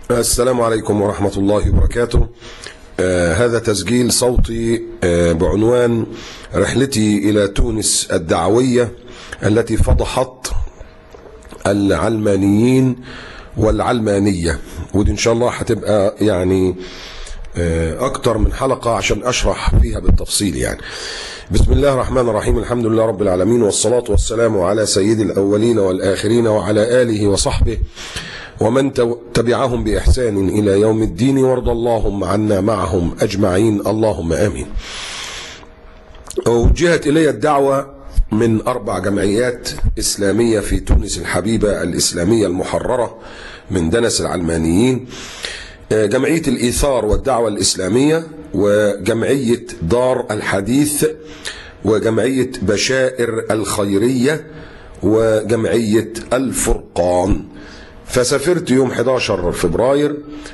السلام عليكم ورحمة الله وبركاته. هذا تسجيل صوتي بعنوان رحلتي إلى تونس الدعوية التي فضحت العلمانيين والعلمانية، ودي إن شاء الله هتبقى يعني أكتر من حلقة عشان أشرح فيها بالتفصيل. يعني بسم الله الرحمن الرحيم، الحمد لله رب العالمين، والصلاة والسلام على سيد الأولين والآخرين وعلى آله وصحبه ومن تبعهم بإحسان إلى يوم الدين، وارض اللهم عنا معهم أجمعين، اللهم آمين. وجهت إلي الدعوة من 4 جمعيات إسلامية في تونس الحبيبة الإسلامية المحررة من دنس العلمانيين: جمعية الإيثار والدعوة الإسلامية، وجمعية دار الحديث، وجمعية بشائر الخيرية، وجمعية الفرقان. فسافرت يوم 11 فبراير،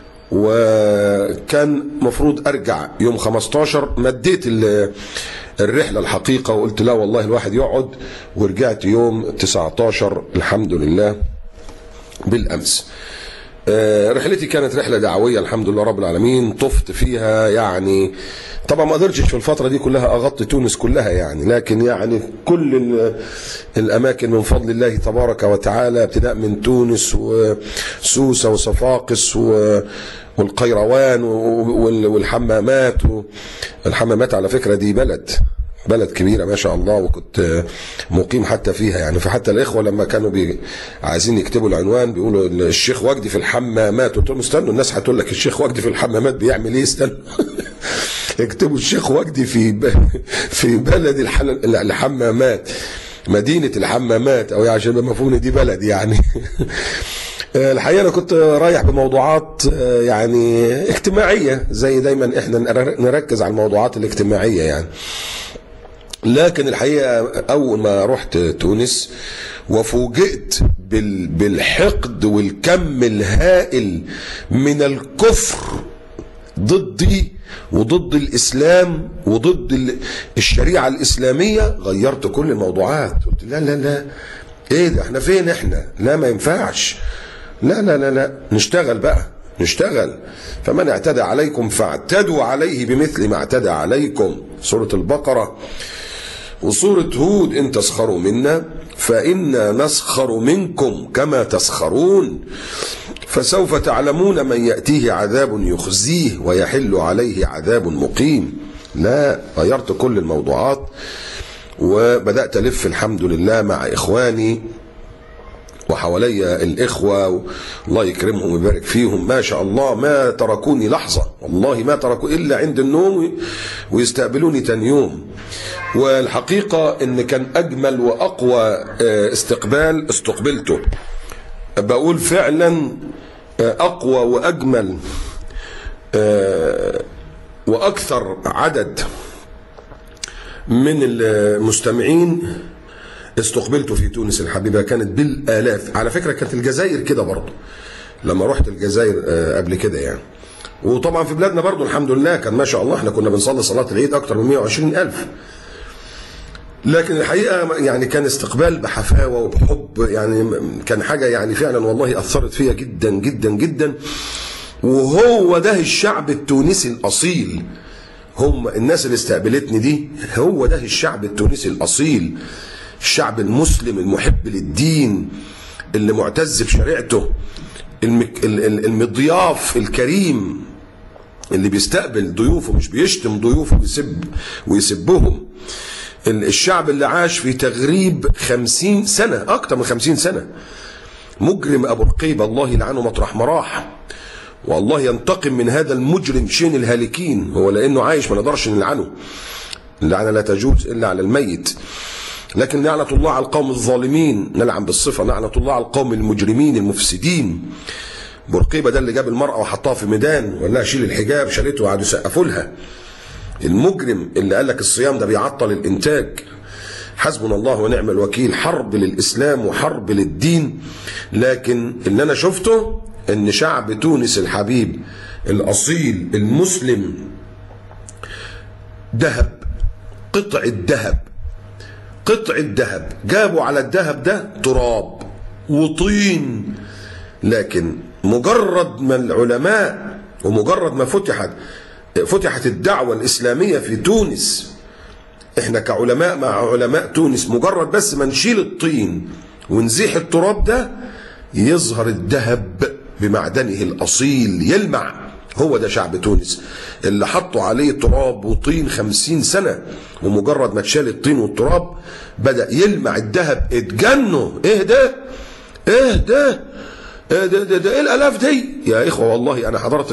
وكان مفروض أرجع يوم 15. مديت الرحلة الحقيقة وقلت لا والله الواحد يقعد، ورجعت يوم 19 الحمد لله بالأمس. رحلتي كانت رحلة دعوية الحمد لله رب العالمين، طفت فيها يعني. طبعا ما قدرتش في الفترة دي كلها أغطي تونس كلها يعني، لكن يعني كل الأماكن من فضل الله تبارك وتعالى، ابتداء من تونس وسوسة وصفاقس والقيروان والحمامات. الحمامات على فكرة دي بلد كبيرة ما شاء الله، وكنت مقيم حتى فيها يعني. فحتى الإخوة لما كانوا عايزين يكتبوا العنوان بيقولوا الشيخ وجدي في الحمامات، قلت لهم استنوا، الناس هتقول لك الشيخ وجدي في الحمامات بيعمل ايه؟ استنوا اكتبوا الشيخ وجدي في بلد الحمامات، مدينة الحمامات، او عشان يبقى مفهوم دي بلد يعني. الحقيقة أنا كنت رايح بموضوعات يعني اجتماعية، زي دايما احنا نركز على الموضوعات الاجتماعية يعني. لكن الحقيقة أول ما رحت تونس وفوجئت بالحقد والكم الهائل من الكفر ضدي وضد الإسلام وضد الشريعة الإسلامية، غيرت كل الموضوعات. قلت لا لا لا، ايه ده؟ احنا فين احنا؟ لا ما ينفعش، لا لا لا لا، نشتغل بقى، نشتغل. فمن اعتدى عليكم فاعتدوا عليه بمثل ما اعتدى عليكم، سورة البقرة. وسورة هود: إن تسخروا منا فإنا نسخر منكم كما تسخرون فسوف تعلمون من يأتيه عذاب يخزيه ويحل عليه عذاب مقيم. لا، غيرت كل الموضوعات وبدأت ألف الحمد لله مع إخواني وحوالي الإخوة، الله يكرمهم ويبارك فيهم، ما شاء الله ما تركوني لحظة، والله ما تركوا إلا عند النوم ويستقبلوني تاني يوم. والحقيقة إن كان أجمل وأقوى استقبال استقبلته، بقول فعلا أقوى وأجمل وأكثر عدد من المستمعين استقبلته في تونس الحبيبة كانت بالآلاف. على فكرة كانت الجزائر كده برضو، لما رحت الجزائر قبل كده يعني. وطبعا في بلادنا برضو الحمد لله كان ما شاء الله، احنا كنا بنصلي صلاة العيد أكتر من 120,000. لكن الحقيقة يعني كان استقبال بحفاوة وبحب، يعني كان حاجة يعني فعلا والله أثرت فيها جدا جدا جدا. وهو ده الشعب التونسي الأصيل، هم الناس اللي استقبلتني دي، هو ده الشعب التونسي الأصيل، الشعب المسلم المحب للدين اللي معتز بشريعته، المضياف الكريم اللي بيستقبل ضيوفه، مش بيشتم ضيوفه ويسبهم. الشعب اللي عاش في تغريب 50 سنة، أكتر من 50 سنة. مجرم أبو رقيبة الله يلعنه مطرح ما راح، والله ينتقم من هذا المجرم شين الهالكين. هو لأنه عايش ما نقدرش نلعنه، اللعنة لا تجوز إلا على الميت. لكن لعنة الله على القوم الظالمين، نلعن بالصفة، لعنة الله على القوم المجرمين المفسدين. برقيبة ده اللي جاب المرأة وحطها في ميدان وقال لها شيل الحجاب، شالته وقعدوا يسقفوا لها. المجرم اللي قال لك الصيام ده بيعطل الإنتاج. حسبنا الله ونعم الوكيل، حرب للإسلام وحرب للدين. لكن اللي أنا شفته إن شعب تونس الحبيب الأصيل المسلم ذهب، قطع الذهب، قطع الذهب، جابوا على الذهب ده تراب وطين لكن مجرد ما العلماء ومجرد ما فتحت الدعوة الإسلامية في تونس، احنا كعلماء مع علماء تونس، مجرد بس ما نشيل الطين ونزيح التراب ده يظهر الذهب بمعدنه الأصيل يلمع. هو ده شعب تونس اللي حطوا عليه تراب وطين 50 سنة، ومجرد ما تشال الطين والتراب بدأ يلمع الذهب. اتجنوا. ايه ده؟ ايه ده؟ ده ايه الآلاف دي يا إخوة؟ والله أنا حضرت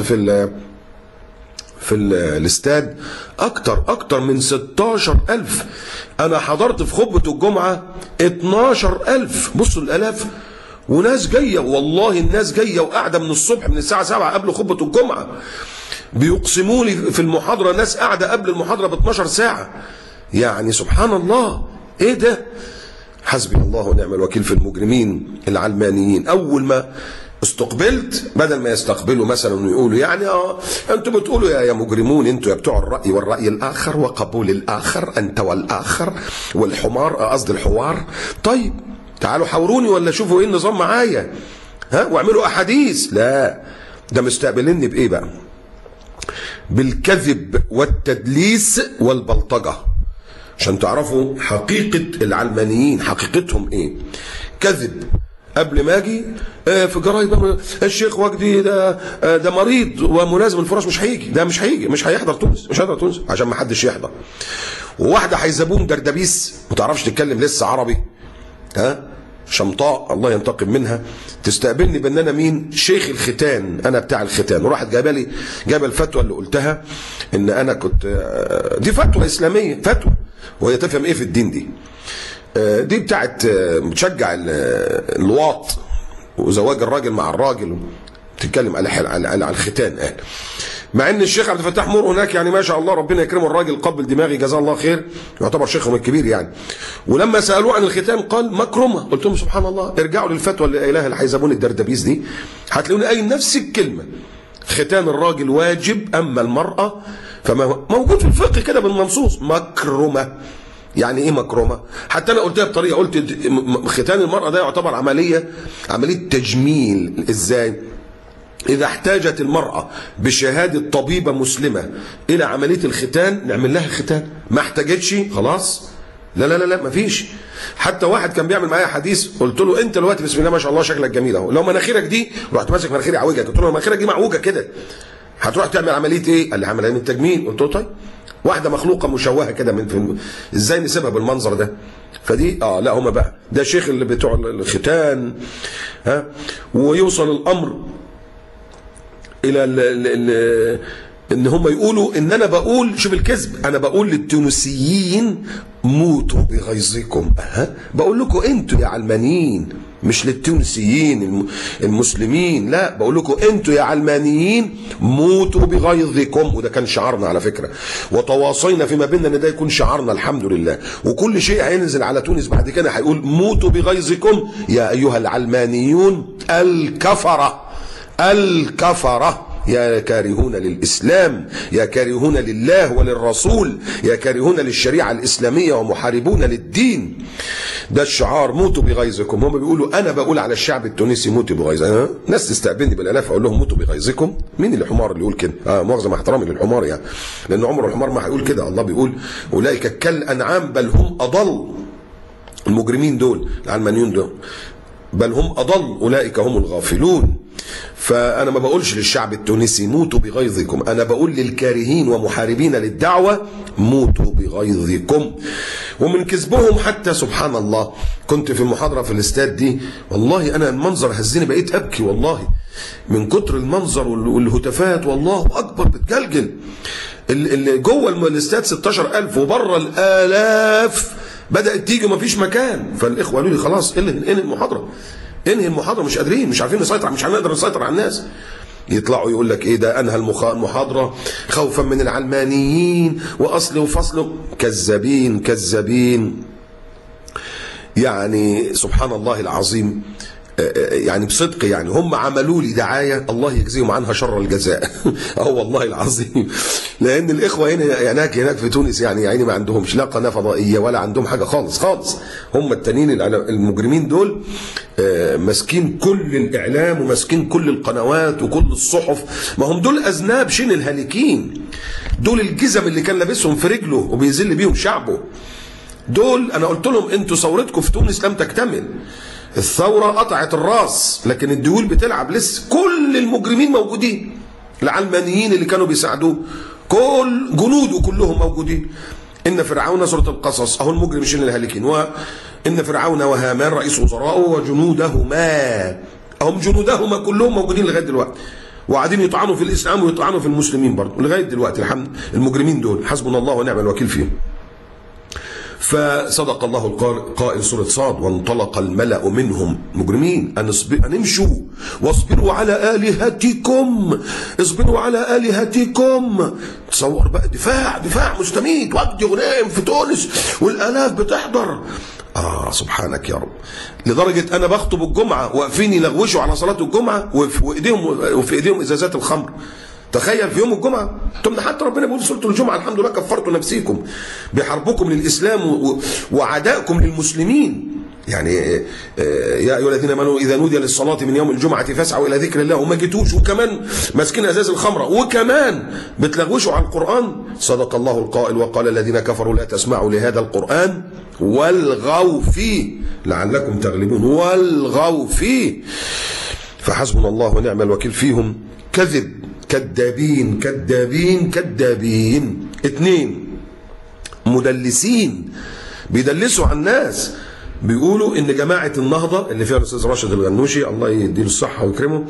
في الاستاد أكتر من 16,000. أنا حضرت في خطبة الجمعة 12,000. بصوا الآلاف، وناس جاية، والله الناس جاية وقاعدة من الصبح من الساعة 7 قبل خطبة الجمعة. بيقسموا لي في المحاضرة ناس قاعدة قبل المحاضرة ب 12 ساعة. يعني سبحان الله، ايه ده؟ حسبي الله ونعم الوكيل في المجرمين العلمانيين. أول ما استقبلت، بدل ما يستقبلوا مثلا ويقولوا يعني انتوا بتقولوا يا مجرمون، انتوا يا بتوع الرأي والرأي الآخر وقبول الآخر، انت والآخر والحمار، قصدي الحوار. طيب تعالوا حاوروني ولا شوفوا ايه النظام معايا، واعملوا احاديث. لا، ده مستقبليني بايه بقى؟ بالكذب والتدليس والبلطجة. عشان تعرفوا حقيقة العلمانيين، حقيقتهم ايه. كذب. قبل ما اجي في جرايد الشيخ وجدي ده مريض وملازم الفراش، مش هيجي، ده مش هيجي، مش هيحضر تونس، مش هيحضر تونس عشان ما حدش يحضر. وواحده هيزبون دردبيس ما تعرفش تتكلم لسه عربي، شمطاء الله ينتقم منها، تستقبلني بان انا مين؟ شيخ الختان، انا بتاع الختان. وراحت جايبه الفتوى اللي قلتها ان انا كنت، دي فتوى اسلاميه، فتوى، وهي تفهم ايه في الدين دي بتاعت بتشجع الواط وزواج الراجل مع الراجل، تتكلم على الختان. مع ان الشيخ عبد الفتاح مور هناك يعني ما شاء الله ربنا يكرمه، الراجل قبل دماغي جزاه الله خير، يعتبر شيخهم الكبير يعني. ولما سالوه عن الختان قال مكرمه. قلت لهم سبحان الله، ارجعوا للفتوى اللي قايلها الحيزبون الدردبيس دي، هتلاقوني قايل نفس الكلمه. ختان الراجل واجب، اما المراه فما موجود في الفقه كده بالمنصوص مكرمه. يعني ايه مكرمه؟ حتى انا قلتها بطريقه، قلت ختان المراه ده يعتبر عمليه تجميل. ازاي؟ إذا احتاجت المرأة بشهادة طبيبة مسلمة إلى عملية الختان نعمل لها ختان، ما احتاجتش خلاص لا لا لا لا مفيش. حتى واحد كان بيعمل معايا حديث، قلت له أنت دلوقتي بسم الله ما شاء الله شكلك جميل أهو، لو مناخيرك دي، رحت ماسك مناخيري عوجك، قلت له مناخيرك دي معوجة كده، هتروح تعمل عملية إيه؟ قال لي عملية من التجميل. قلت له طيب، واحدة مخلوقة مشوهة كده إزاي نسيبها بالمنظر ده؟ فدي لا هما بقى ده شيخ اللي بتوع الختان، ويوصل الأمر الى ان هم يقولوا ان انا بقول، شوف الكذب، انا بقول للتونسيين موتوا بغيظكم. بقول لكم انتوا يا علمانيين، مش للتونسيين المسلمين، لا بقول لكم انتوا يا علمانيين موتوا بغيظكم. وده كان شعارنا على فكره، وتواصينا فيما بيننا ان ده يكون شعارنا الحمد لله. وكل شيء هينزل على تونس بعد كده هيقول موتوا بغيظكم يا ايها العلمانيون الكفرة يا كارهون للإسلام، يا كارهون لله وللرسول، يا كارهون للشريعة الإسلامية ومحاربون للدين. ده الشعار، موتوا بغيظكم. هم بيقولوا أنا بقول على الشعب التونسي موتوا بغيظكم. ناس تستقبلني بالآلاف أقول لهم موتوا بغيظكم. مين الحمار اللي يقول كده؟ مؤاخذة مع احترامي للحمار يعني، لأن عمر الحمار ما هيقول كده. الله بيقول أولئك كالأنعام بل هم أضل. المجرمين دول العلمانيون دول بل هم أضل، أولئك هم الغافلون. فأنا ما بقولش للشعب التونسي موتوا بغيظكم، أنا بقول للكارهين ومحاربين للدعوة موتوا بغيظكم. ومن كذبهم حتى سبحان الله، كنت في محاضرة في الاستاد دي، والله أنا المنظر هزني، بقيت أبكي والله من كتر المنظر والهتافات، والله أكبر بتجلجل. اللي جوه الاستاد 16,000 وبره الآلاف بدأت تيجي ومفيش مكان. فالإخوة قالوا لي خلاص انهي المحاضرة، انهي المحاضرة، مش قادرين، مش عارفين نسيطر، مش هنقدر نسيطر على الناس. يطلعوا يقول لك ايه ده انهى المحاضرة خوفا من العلمانيين واصل وفصل. كذابين يعني سبحان الله العظيم. يعني بصدق يعني هم عملوا لي دعايه الله يجزيهم عنها شر الجزاء. والله العظيم، لان الاخوه هناك في تونس يعني ما عندهمش لا قناه فضائيه ولا عندهم حاجه خالص خالص. هم التانيين المجرمين دول ماسكين كل الاعلام وماسكين كل القنوات وكل الصحف. ما هم دول اذناب شين الهالكين، دول الجزم اللي كان لابسهم في رجله وبيذل بيهم شعبه. دول انا قلت لهم انتوا ثورتكم في تونس لم تكتمل. الثورة قطعت الراس لكن الديول بتلعب لسه. كل المجرمين موجودين، العلمانيين اللي كانوا بيساعدوه كل جنوده كلهم موجودين. إن فرعون سورة القصص أهو المجرم شين الهالكين. وإن فرعون وهامان رئيس وزراءه وجنودهما هم جنودهما كلهم موجودين لغاية دلوقتي، وقاعدين يطعنوا في الإسلام ويطعنوا في المسلمين برضه لغاية دلوقتي. الحمد المجرمين دول حسبنا الله ونعم الوكيل فيهم. فصدق الله القائل سورة صاد وانطلق الملأ منهم مجرمين أن امشوا واصبروا على آلهتكم، اصبروا على آلهتكم. تصور بقى دفاع مستميت وجدي غنائم في تونس والآلاف بتحضر. سبحانك يا رب. لدرجة أنا بخطب الجمعة واقفين يلغوشوا على صلاة الجمعة وفي إيديهم إزازات الخمر. تخيل في يوم الجمعة. ثم حتى ربنا بيقول سورة الجمعة الحمد لله كفرتوا نفسيكم بحربكم للإسلام وعدائكم للمسلمين. يعني يا أيها الذين آمنوا إذا نودي للصلاة من يوم الجمعة فاسعوا إلى ذكر الله، وما جيتوش وكمان ماسكين أزاز الخمرة وكمان بتلغوشوا على القرآن. صدق الله القائل وقال الذين كفروا لا تسمعوا لهذا القرآن والغوا فيه لعلكم تغلبون. والغوا فيه. فحسبنا الله ونعم الوكيل فيهم. كذب، كذابين كذابين كذابين. 2 مدلسين بيدلسوا على الناس. بيقولوا ان جماعه النهضه اللي فيها الاستاذ راشد الغنوشي الله يديله الصحه ويكرمه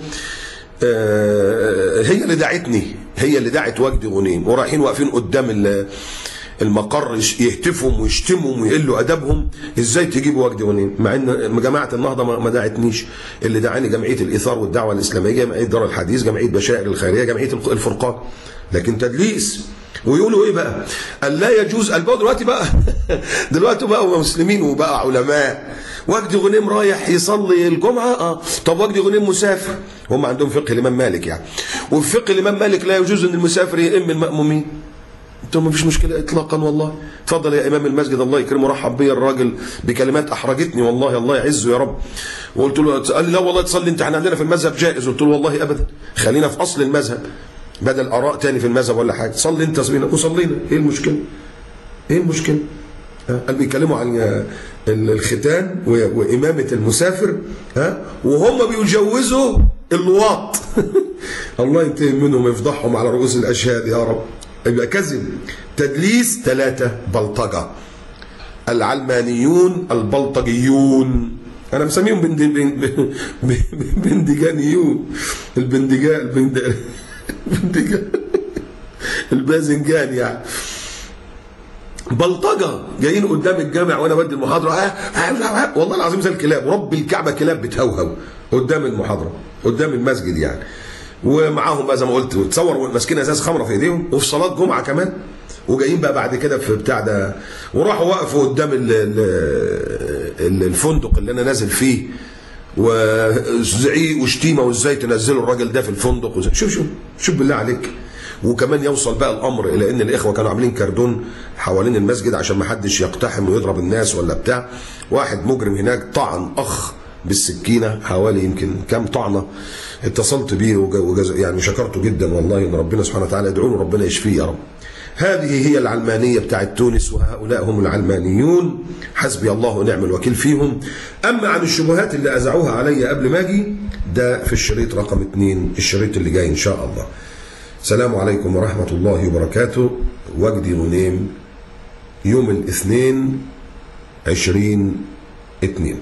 هي اللي دعتني، هي اللي دعت وجدي غنيم، ورايحين واقفين قدام المقر يهتفهم ويشتمهم ويقلوا ادبهم. ازاي تجيبوا وجدي غنيم؟ مع ان جماعه النهضه ما دعتنيش. اللي دعاني جمعيه الايثار والدعوه الاسلاميه، جمعيه دار الحديث، جمعيه بشائر الخيريه، جمعيه الفرقان. لكن تدليس. ويقولوا ايه بقى؟ قال لا يجوز. البعض دلوقتي بقوا مسلمين وبقى علماء. وجدي غنيم رايح يصلي الجمعه. طب وجدي غنيم مسافر. هم عندهم فقه الامام مالك يعني، وفي فقه الامام مالك لا يجوز ان المسافر يئم المأمومين. ما فيش مشكله اطلاقا والله. اتفضل يا امام المسجد الله يكرمه. رحب بيا الراجل بكلمات احرجتني والله الله يعزه يا رب. وقلت له، قال لي لا والله تصلي انت، احنا عندنا في المذهب جائز. قلت له والله ابدا، خلينا في اصل المذهب بدل اراء تاني في المذهب ولا حاجه. صلي انت وصلينا، ايه المشكله؟ ايه المشكله؟ قال بيتكلموا عن الختان وامامه المسافر وهم بيجوزوا اللواط. الله ينتقم منهم ويفضحهم على رؤوس الاشهاد يا رب. يبقى كذب، تدليس. 3 بلطجه. العلمانيون البلطجيون، انا مسميهم بندجانيون. الباذنجان يعني. بلطجه جايين قدام الجامع وانا بدي المحاضره والله العظيم زي الكلاب، ورب الكعبه كلاب بتهوهو قدام المحاضره قدام المسجد يعني. ومعاهم بقى زي ما قلت، تصور ماسكين ازاز خمره في ايديهم وفي صلاه جمعه كمان. وجايين بقى بعد كده في بتاع ده، وراحوا وقفوا قدام الفندق اللي انا نازل فيه، وزعيق وشتيمه وازاي تنزلوا الراجل ده في الفندق. شوف بالله عليك. وكمان يوصل بقى الامر الى ان الاخوه كانوا عاملين كردون حوالين المسجد عشان ما حدش يقتحم ويضرب الناس ولا بتاع. واحد مجرم هناك طعن اخ بالسكينه حوالي يمكن كام طعنه. اتصلت بيه يعني شكرته جدا والله، ان ربنا سبحانه وتعالى ادعوا له ربنا يشفيه يا رب. هذه هي العلمانيه بتاعت تونس، وهؤلاء هم العلمانيون. حسبي الله ونعم الوكيل فيهم. اما عن الشبهات اللي اذاعوها علي قبل ما اجي، ده في الشريط رقم 2، الشريط اللي جاي ان شاء الله. السلام عليكم ورحمه الله وبركاته. وجدي غنيم يوم الاثنين 20/2.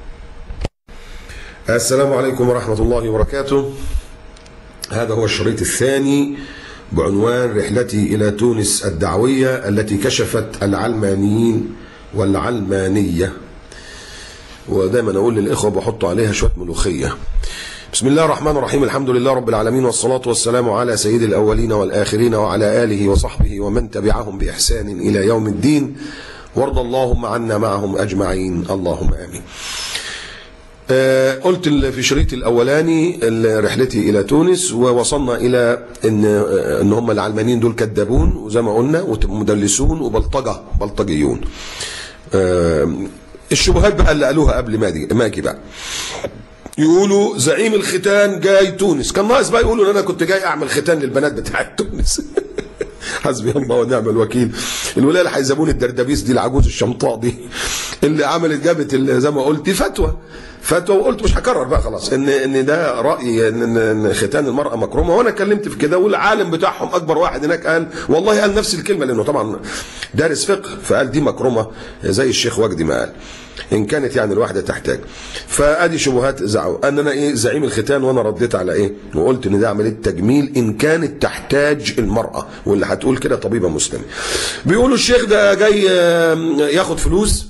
السلام عليكم ورحمة الله وبركاته. هذا هو الشريط الثاني بعنوان رحلتي إلى تونس الدعوية التي كشفت العلمانيين والعلمانية. ودائما أقول للإخوة بحطوا عليها شوية ملوخية. بسم الله الرحمن الرحيم. الحمد لله رب العالمين، والصلاة والسلام على سيد الأولين والآخرين وعلى آله وصحبه ومن تبعهم بإحسان إلى يوم الدين، وارض اللهم عنا معهم أجمعين اللهم آمين. قلت في شريط الأولاني رحلتي إلى تونس، ووصلنا إلى إن هم العلمانيين دول كذابون وزي ما قلنا ومدلسون بلطجيون. الشبهات بقى اللي قالوها قبل ما أجي بقى، يقولوا زعيم الختان جاي تونس، كان ناقص بقى يقولوا ان انا كنت جاي اعمل ختان للبنات بتاعت تونس. حسبي الله ونعم الوكيل. الولايه الحيزبون الدردبيس دي العجوز الشمطاء دي اللي جابت زي ما قلت فتوى، وقلت مش هكرر بقى خلاص ان ده رايي ان ختان المراه مكرومه، وانا اتكلمت في كده، والعالم بتاعهم اكبر واحد هناك قال والله قال نفس الكلمه، لانه طبعا دارس فقه، فقال دي مكرومه زي الشيخ وجدي ما قال ان كانت يعني الواحده تحتاج. فادي شبهات زعوا ان انا زعيم الختان، وانا رديت على وقلت ان ده عمليه تجميل ان كانت تحتاج المراه، واللي هتقول كده طبيبه مسلمه. بيقولوا الشيخ ده جاي ياخد فلوس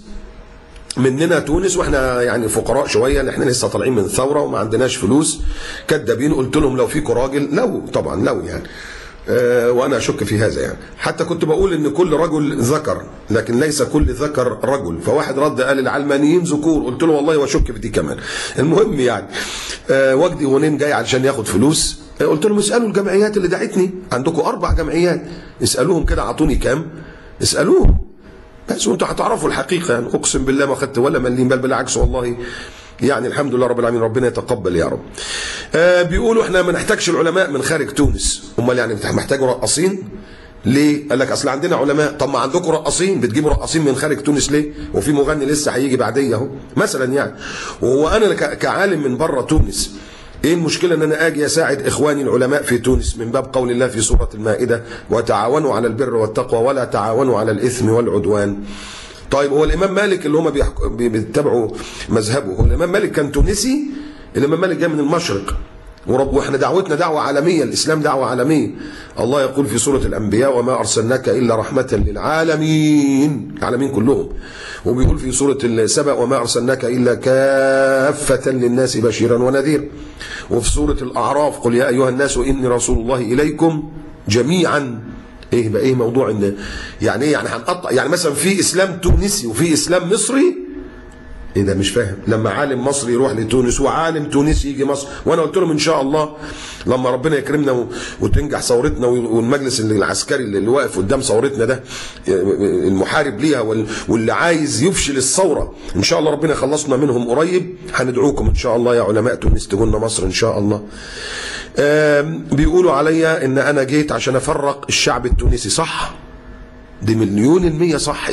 مننا تونس، واحنا يعني فقراء شويه، لان احنا لسه طالعين من ثوره وما عندناش فلوس. كدابين. قلت لهم لو فيكم راجل، لو طبعا لو يعني وانا اشك في هذا يعني، حتى كنت بقول ان كل رجل ذكر لكن ليس كل ذكر رجل. فواحد رد قال العلمانيين ذكور، قلت له والله واشك في دي كمان. المهم يعني وجدي غنيم جاي علشان ياخد فلوس، قلت لهم اسالوا الجمعيات اللي دعتني، عندكم 4 جمعيات، اسالوهم كده اعطوني كام، اسالوهم بس وانتوا هتعرفوا الحقيقه. يعني اقسم بالله ما خدت ولا مليم، بل بالعكس والله يعني الحمد لله رب العالمين، ربنا يتقبل يا رب. بيقولوا احنا ما نحتاجش العلماء من خارج تونس. امال يعني محتاجوا رقاصين ليه؟ قال لك اصل عندنا علماء. طب ما عندكم رقاصين، بتجيبوا رقاصين من خارج تونس ليه؟ وفي مغني لسه هيجي بعديه اهو مثلا يعني. وهو انا كعالم من بره تونس ايه المشكله ان انا اجي اساعد اخواني العلماء في تونس من باب قول الله في سوره المائده وتعاونوا على البر والتقوى ولا تعاونوا على الاثم والعدوان. طيب هو الامام مالك اللي هم بيتبعوا مذهبه، هو الامام مالك كان تونسي؟ الامام مالك جاي من المشرق، واحنا دعوتنا دعوه عالميه، الاسلام دعوه عالميه. الله يقول في سوره الانبياء وما ارسلناك الا رحمه للعالمين، العالمين كلهم. وبيقول في سوره السبأ وما ارسلناك الا كافه للناس بشيرا ونذيرا. وفي سوره الاعراف قل يا ايها الناس اني رسول الله اليكم جميعا. ايه بقى موضوع ان يعني ايه يعني هنقطع؟ يعني مثلا في اسلام تونسي وفي اسلام مصري؟ ايه ده مش فاهم. لما عالم مصري يروح لتونس وعالم تونسي يجي مصر، وانا قلت لهم ان شاء الله لما ربنا يكرمنا وتنجح ثورتنا والمجلس العسكري اللي واقف قدام ثورتنا ده المحارب ليها واللي عايز يفشل الثوره، ان شاء الله ربنا يخلصنا منهم قريب، هندعوكم ان شاء الله يا علماء تونس تجونا مصر ان شاء الله. بيقولوا عليا ان انا جيت عشان افرق الشعب التونسي. صح، دي 100% صح.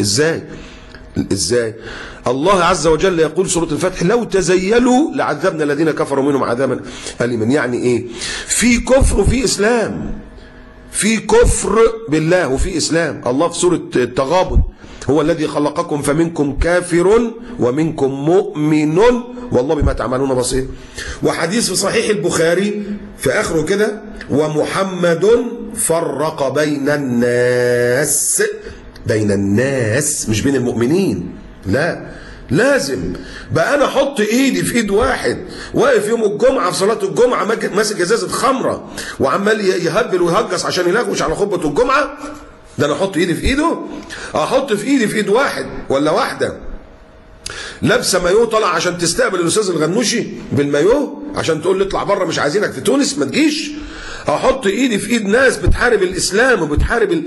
ازاي؟ الله عز وجل يقول سورة الفتح لو تزيلوا لعذبنا الذين كفروا منهم عذابا أليما. يعني ايه؟ في كفر وفي اسلام، في كفر بالله وفي اسلام. الله في سورة التغابن هو الذي خلقكم فمنكم كافر ومنكم مؤمن والله بما تعملون بصير. وحديث في صحيح البخاري في اخره كده ومحمد فرق بين الناس، بين الناس مش بين المؤمنين. لا، لازم بقى انا احط ايدي في ايد واحد واقف يوم الجمعه في صلاه الجمعه ماسك ازازه خمره وعمال يهبل ويهجص عشان يلغوش على خطبه الجمعه؟ ده انا احط ايدي في ايده؟ احط في ايدي في ايد واحد ولا واحده لابسه مايوه طالعه عشان تستقبل الاستاذ الغنوشي بالمايوه عشان تقول لي اطلع بره مش عايزينك في تونس ما تجيش؟ احط ايدي في ايد ناس بتحارب الاسلام وبتحارب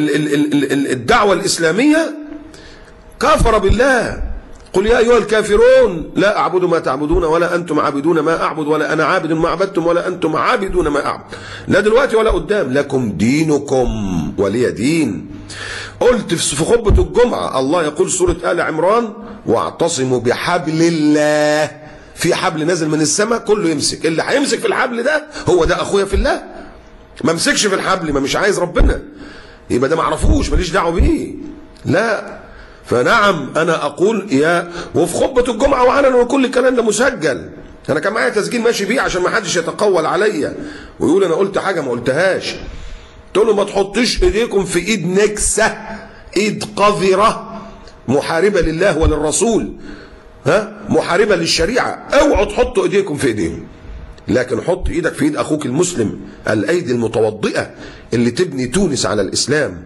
الدعوه الاسلاميه؟ كفر بالله. قل يا ايها الكافرون لا اعبد ما تعبدون ولا انتم عابدون ما اعبد ولا انا عابد ما عبدتم ولا انتم عابدون ما اعبد. لا دلوقتي ولا قدام، لكم دينكم ولي دين. قلت في خطبه الجمعه الله يقول سوره ال عمران واعتصموا بحبل الله. في حبل نازل من السماء كله يمسك، اللي هيمسك في الحبل ده هو ده اخويا في الله. ما مسكش في الحبل ما مش عايز ربنا يبقى ده ما اعرفوش ماليش دعوه بيه. لا، فنعم انا اقول وفي خطبه الجمعه وعلنا وكل الكلام ده مسجل. انا كان معايا تسجيل ماشي بيه عشان ما حدش يتقول عليا ويقول انا قلت حاجه ما قلتهاش. قلت له ما تحطش ايديكم في ايد نكسه، ايد قذره محاربه لله وللرسول، محاربه للشريعه. اوعوا تحطوا ايديكم في ايديهم، لكن حط ايدك في ايد اخوك المسلم، الايدي المتوضئه اللي تبني تونس على الاسلام.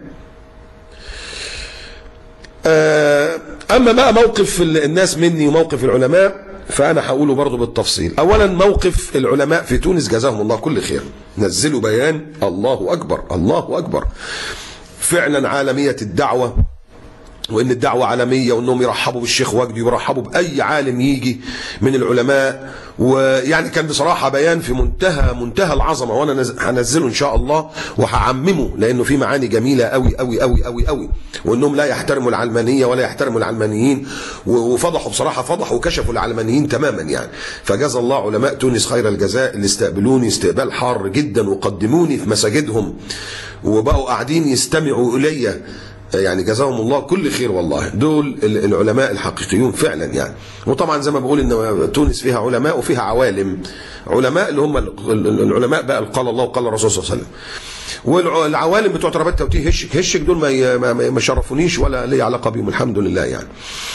اما بقى موقف الناس مني وموقف العلماء فأنا هقوله برضو بالتفصيل. أولا موقف العلماء في تونس جزاهم الله كل خير، نزلوا بيان الله أكبر الله أكبر، فعلا عالمية الدعوة، وإن الدعوة عالمية، وإنهم يرحبوا بالشيخ وجدي ويرحبوا بأي عالم يجي من العلماء. ويعني كان بصراحة بيان في منتهى العظمة، وأنا هنزله إن شاء الله وهعممه، لأنه في معاني جميلة أوي أوي أوي أوي أوي، وإنهم لا يحترموا العلمانية ولا يحترموا العلمانيين، وفضحوا بصراحة، فضحوا وكشفوا العلمانيين تماما يعني. فجزا الله علماء تونس خير الجزاء، اللي استقبلوني استقبال حار جدا، وقدموني في مساجدهم، وبقوا قاعدين يستمعوا إلي، يعني جزاهم الله كل خير والله. دول العلماء الحقيقيون فعلا يعني. وطبعا زي ما بقول ان تونس فيها علماء وفيها عوالم. علماء اللي هم العلماء بقى قال الله وقال الرسول صلى الله عليه وسلم، والعوالم بتوع تربات توتيه هشك دول ما شرفونيش ولا لي علاقه بهم الحمد لله يعني.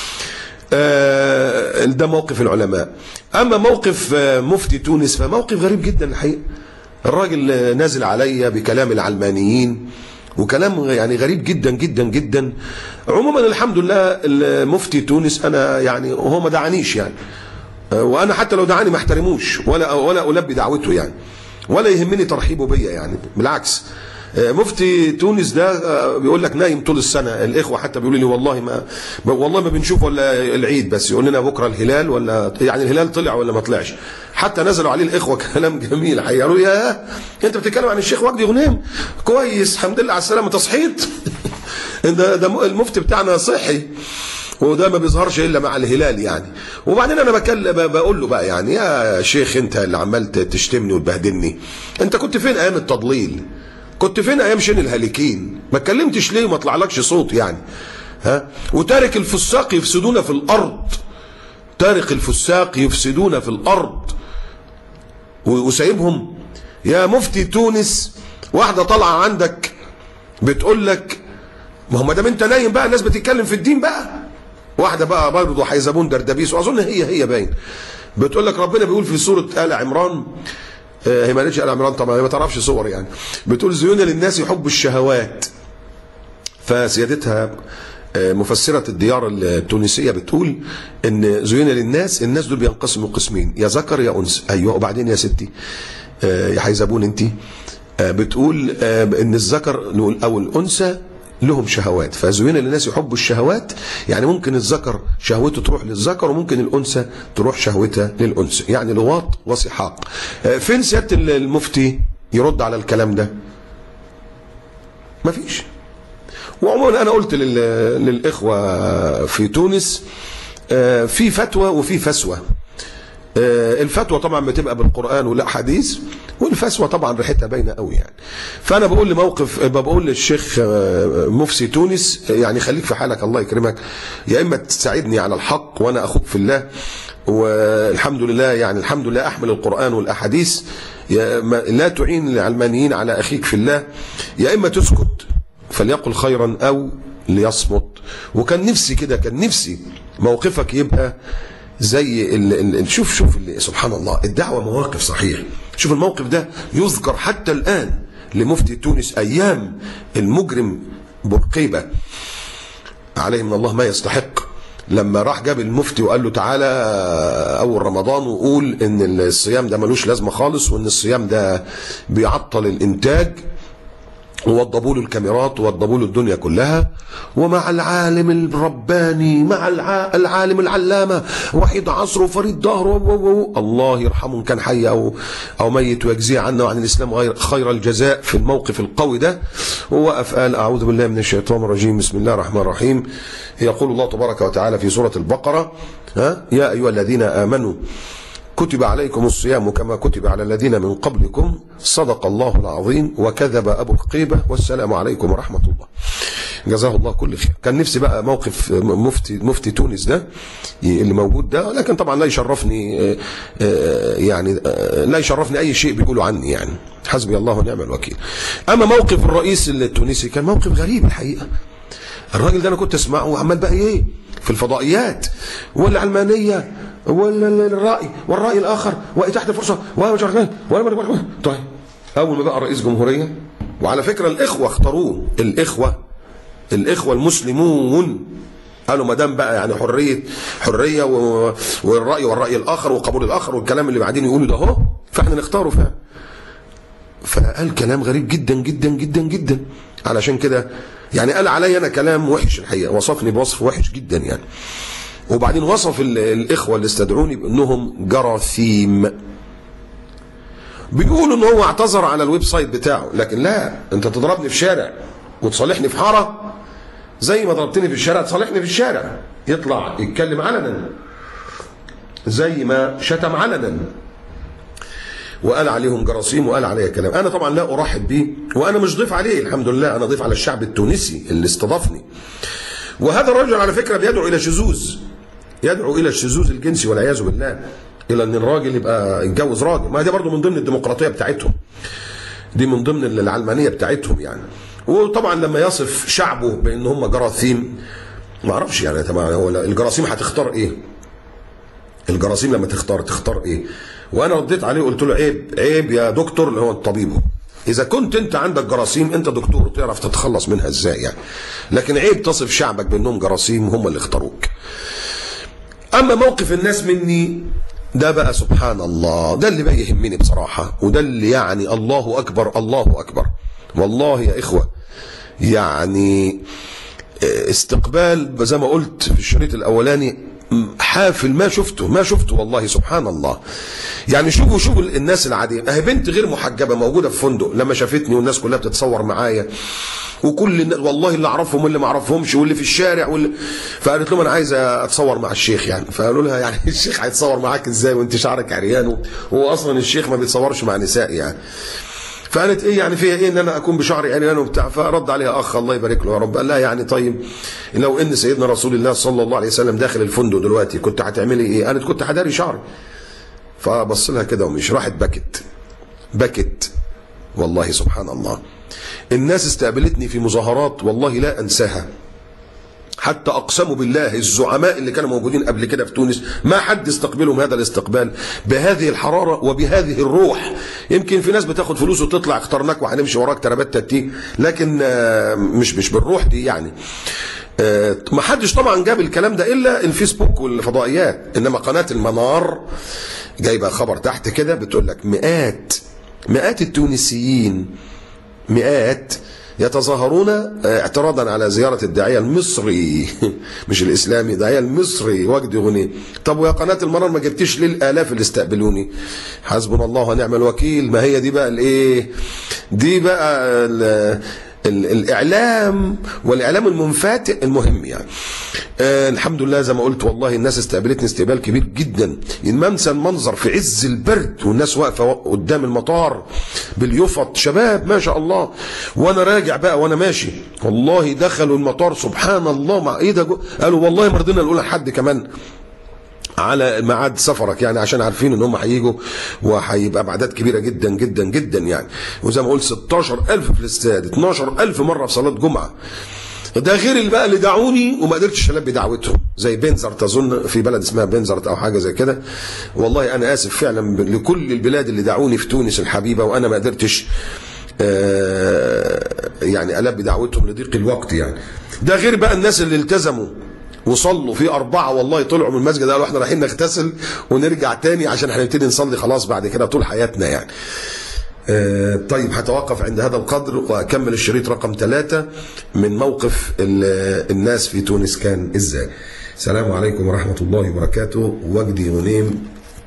ده موقف العلماء. اما موقف مفتي تونس فموقف غريب جدا الحقيقه. الراجل نازل عليا بكلام العلمانيين، وكلام يعني غريب جدا جدا جدا. عموما الحمد لله المفتي تونس انا يعني هو ما دعانيش يعني، وانا حتى لو دعاني ما احترموش ولا البي دعوته يعني، ولا يهمني ترحيبه بيا يعني، بالعكس. مفتي تونس ده بيقول لك نايم طول السنه. الاخوه حتى بيقولوا لي والله ما بنشوف ولا العيد، بس يقول لنا بكره الهلال، ولا يعني الهلال طلع ولا ما طلعش. حتى نزلوا عليه الاخوه كلام جميل حقيقه، قالوا يا انت بتتكلم عن الشيخ وجدي غنيم كويس، الحمد لله على السلامه، تصحيت. ده المفتي بتاعنا صحي، وده ما بيظهرش الا مع الهلال يعني. وبعدين انا بقول له بقى يعني يا شيخ انت اللي عمال تشتمني وتبهدلني، انت كنت فين ايام التضليل؟ كنت فين ايام شين الهالكين؟ ما اتكلمتش ليه وما طلعلكش صوت يعني؟ ها؟ وتارك الفساق يفسدون في الارض، تارك الفساق يفسدون في الارض، وسايبهم. يا مفتي تونس واحده طالعه عندك بتقول لك، ما دام انت نايم بقى الناس بتتكلم في الدين بقى. واحده بقى برضه حيزبون دردبيس، واظن هي باين، بتقول لك ربنا بيقول في سوره آل عمران، هي ما قالتش آل عمران طبعا، هي ما تعرفش صور يعني، بتقول زيون للناس حب الشهوات. فسيادتها مفسرة الديار التونسية بتقول ان زيون للناس، الناس دول بينقسموا قسمين، يا ذكر يا انثى. ايوه، وبعدين يا ستي يا حيزبون انت بتقول ان الذكر او الانثى لهم شهوات، فزين للناس يحبوا الشهوات، يعني ممكن الذكر شهوته تروح للذكر، وممكن الانثى تروح شهوتها للانثى، يعني لواط وسحاق. فين سياده المفتي يرد على الكلام ده؟ مفيش. وعموما انا قلت للاخوه في تونس في فتوى وفي فسوى. الفتوى طبعا بتبقى بالقرآن والاحاديث، والفسوى طبعا ريحتها باينه قوي يعني. فانا بقول للشيخ مفتي تونس يعني خليك في حالك الله يكرمك، يا اما تساعدني على الحق وانا اخوك في الله، والحمد لله يعني الحمد لله احمل القرآن والاحاديث، لا تعين العلمانيين على اخيك في الله، يا اما تسكت فليقل خيرا او ليصمت. وكان نفسي كده، كان نفسي موقفك يبقى زي شوف سبحان الله، الدعوة مواقف صحيح. شوف الموقف ده يذكر حتى الآن لمفتي تونس أيام المجرم بورقيبة عليه من الله ما يستحق، لما راح جاب المفتي وقال له تعالى أول رمضان وقول إن الصيام ده ملوش لازمة خالص، وإن الصيام ده بيعطل الإنتاج، ووضبوا له الكاميرات ووضبوا له الدنيا كلها. ومع العالم الرباني، مع العالم العلامه وحيد عصره وفريد ظهره، الله يرحمه ان كان حي او ميت، ويجزيه عنا وعن الاسلام خير الجزاء في الموقف القوي ده. ووقف قال اعوذ بالله من الشيطان الرجيم، بسم الله الرحمن الرحيم. يقول الله تبارك وتعالى في سوره البقره: يا ايها الذين امنوا كتب عليكم الصيام كما كتب على الذين من قبلكم صدق الله العظيم وكذب أبو القيبة والسلام عليكم ورحمة الله. جزاه الله كل خير. كان نفسي بقى موقف مفتي تونس ده اللي موجود ده، لكن طبعا لا يشرفني يعني لا يشرفني أي شيء بيقولوا عني يعني، حسبي الله ونعم الوكيل. أما موقف الرئيس التونسي كان موقف غريب الحقيقة. الراجل ده أنا كنت أسمعه وعمال بقى إيه في الفضائيات والعلمانية والرأي الآخر وإتاحة الفرصة طيب أول ما بقى رئيس جمهورية، وعلى فكرة الإخوة اختاروه، الإخوة المسلمون قالوا ما دام بقى يعني حريه والراي الاخر وقبول الاخر والكلام اللي بعدين يقولوا ده اهو، فاحنا نختاره فعلا. فقال كلام غريب جدا جدا جدا جدا. علشان كده يعني قال علي انا كلام وحش الحقيقه، وصفني بوصف وحش جدا يعني. وبعدين وصف الاخوه اللي استدعوني بانهم جراثيم. بيقولوا ان هو اعتذر على الويب سايت بتاعه، لكن لا، انت تضربني في شارع وتصالحني في حاره زي ما ضربتني في الشارع تصالحني في الشارع. يطلع يتكلم علنا زي ما شتم علنا وقال عليهم جراثيم وقال عليها كلام. انا طبعا لا ارحب بيه، وانا مش ضيف عليه، الحمد لله انا ضيف على الشعب التونسي اللي استضافني. وهذا الرجل على فكره بيدعو الى شذوذ، يدعو الى الشذوذ الجنسي والعياذ بالله، الى ان الراجل يبقى يتجوز راجل. ما دي برضه من ضمن الديمقراطيه بتاعتهم، دي من ضمن العلمانيه بتاعتهم يعني. وطبعا لما يصف شعبه بان هم جراثيم، ما اعرفش يعني طبعا هو الجراثيم هتختار ايه؟ الجراثيم لما تختار ايه؟ وانا رديت عليه وقلت له عيب يا دكتور اللي هو الطبيب، اذا كنت انت عندك جراثيم انت دكتور تعرف تتخلص منها ازاي يعني، لكن عيب تصف شعبك بانهم جراثيم هم اللي اختاروك. اما موقف الناس مني ده بقى سبحان الله، ده اللي بقى يهمني بصراحه، وده اللي يعني الله اكبر الله اكبر والله يا اخوه. يعني استقبال زي ما قلت في الشريط الاولاني حافل ما شفته والله سبحان الله. يعني شوفوا الناس العاديه، اهي بنت غير محجبه موجوده في فندق لما شافتني والناس كلها بتتصور معايا، وكل الناس والله اللي اعرفهم واللي ما اعرفهمش واللي في الشارع فقالت لهم انا عايزه اتصور مع الشيخ يعني. فقالوا لها يعني الشيخ هيتصور معاك ازاي وانت شعرك عريان؟ هو اصلا الشيخ ما بيتصورش مع نساء يعني. فقالت ايه يعني فيها ايه ان انا اكون بشعري عريان وبتاع؟ فرد عليها اخ الله يبارك له يا رب، قال لها يعني طيب لو ان سيدنا رسول الله صلى الله عليه وسلم داخل الفندق دلوقتي كنت هتعملي ايه؟ قالت كنت هداري شعري. فبص لها كده ومش راحت بكت والله سبحان الله. الناس استقبلتني في مظاهرات والله لا انساها، حتى اقسموا بالله الزعماء اللي كانوا موجودين قبل كده في تونس ما حد استقبلهم هذا الاستقبال بهذه الحراره وبهذه الروح. يمكن في ناس بتاخد فلوس وتطلع اخترناك وهنمشي وراك ترابات تتي، لكن مش بالروح دي يعني. ما حدش طبعا جاب الكلام ده الا الفيسبوك والفضائيات، انما قناه المنار جايبه خبر تحت كده بتقول لك مئات التونسيين يتظاهرون اعتراضا على زيارة الداعية المصري مش الإسلامي، الداعية المصري وجدي غنيم. طب ويا قناة المنار ما جبتش ليه الآلاف اللي استقبلوني؟ حسبنا الله ونعم الوكيل. ما هي دي بقى الايه؟ دي بقى الإعلام والإعلام المنفتح المهم يعني. الحمد لله زي ما قلت والله الناس استقبلتني استقبال كبير جدا. ما انسى المنظر في عز البرد والناس واقفة قدام المطار باليفط، شباب ما شاء الله. وانا راجع بقى وانا ماشي والله دخلوا المطار سبحان الله مع ايه ده قالوا والله ما رضينا نقول لحد كمان على ميعاد سفرك يعني، عشان عارفين ان هم هيجوا وهيبقى باعداد كبيره جدا جدا جدا يعني. وزي ما قلت 16,000 في الاستاد، 12,000 مره في صلاه جمعه. ده غير اللي بقى اللي دعوني وما قدرتش البي دعوتهم زي بنزرت، اظن في بلد اسمها بنزرت او حاجه زي كده. والله انا اسف فعلا لكل البلاد اللي دعوني في تونس الحبيبه وانا ما قدرتش يعني البي دعوتهم لضيق الوقت يعني. ده غير بقى الناس اللي التزموا وصلوا في 4 والله طلعوا من المسجد قالوا احنا رايحين نغتسل ونرجع تاني عشان هنبتدي نصلي خلاص بعد كده طول حياتنا يعني. طيب هتوقف عند هذا القدر واكمل الشريط رقم 3 من موقف الناس في تونس كان ازاي. السلام عليكم ورحمة الله وبركاته. وجدي غنيم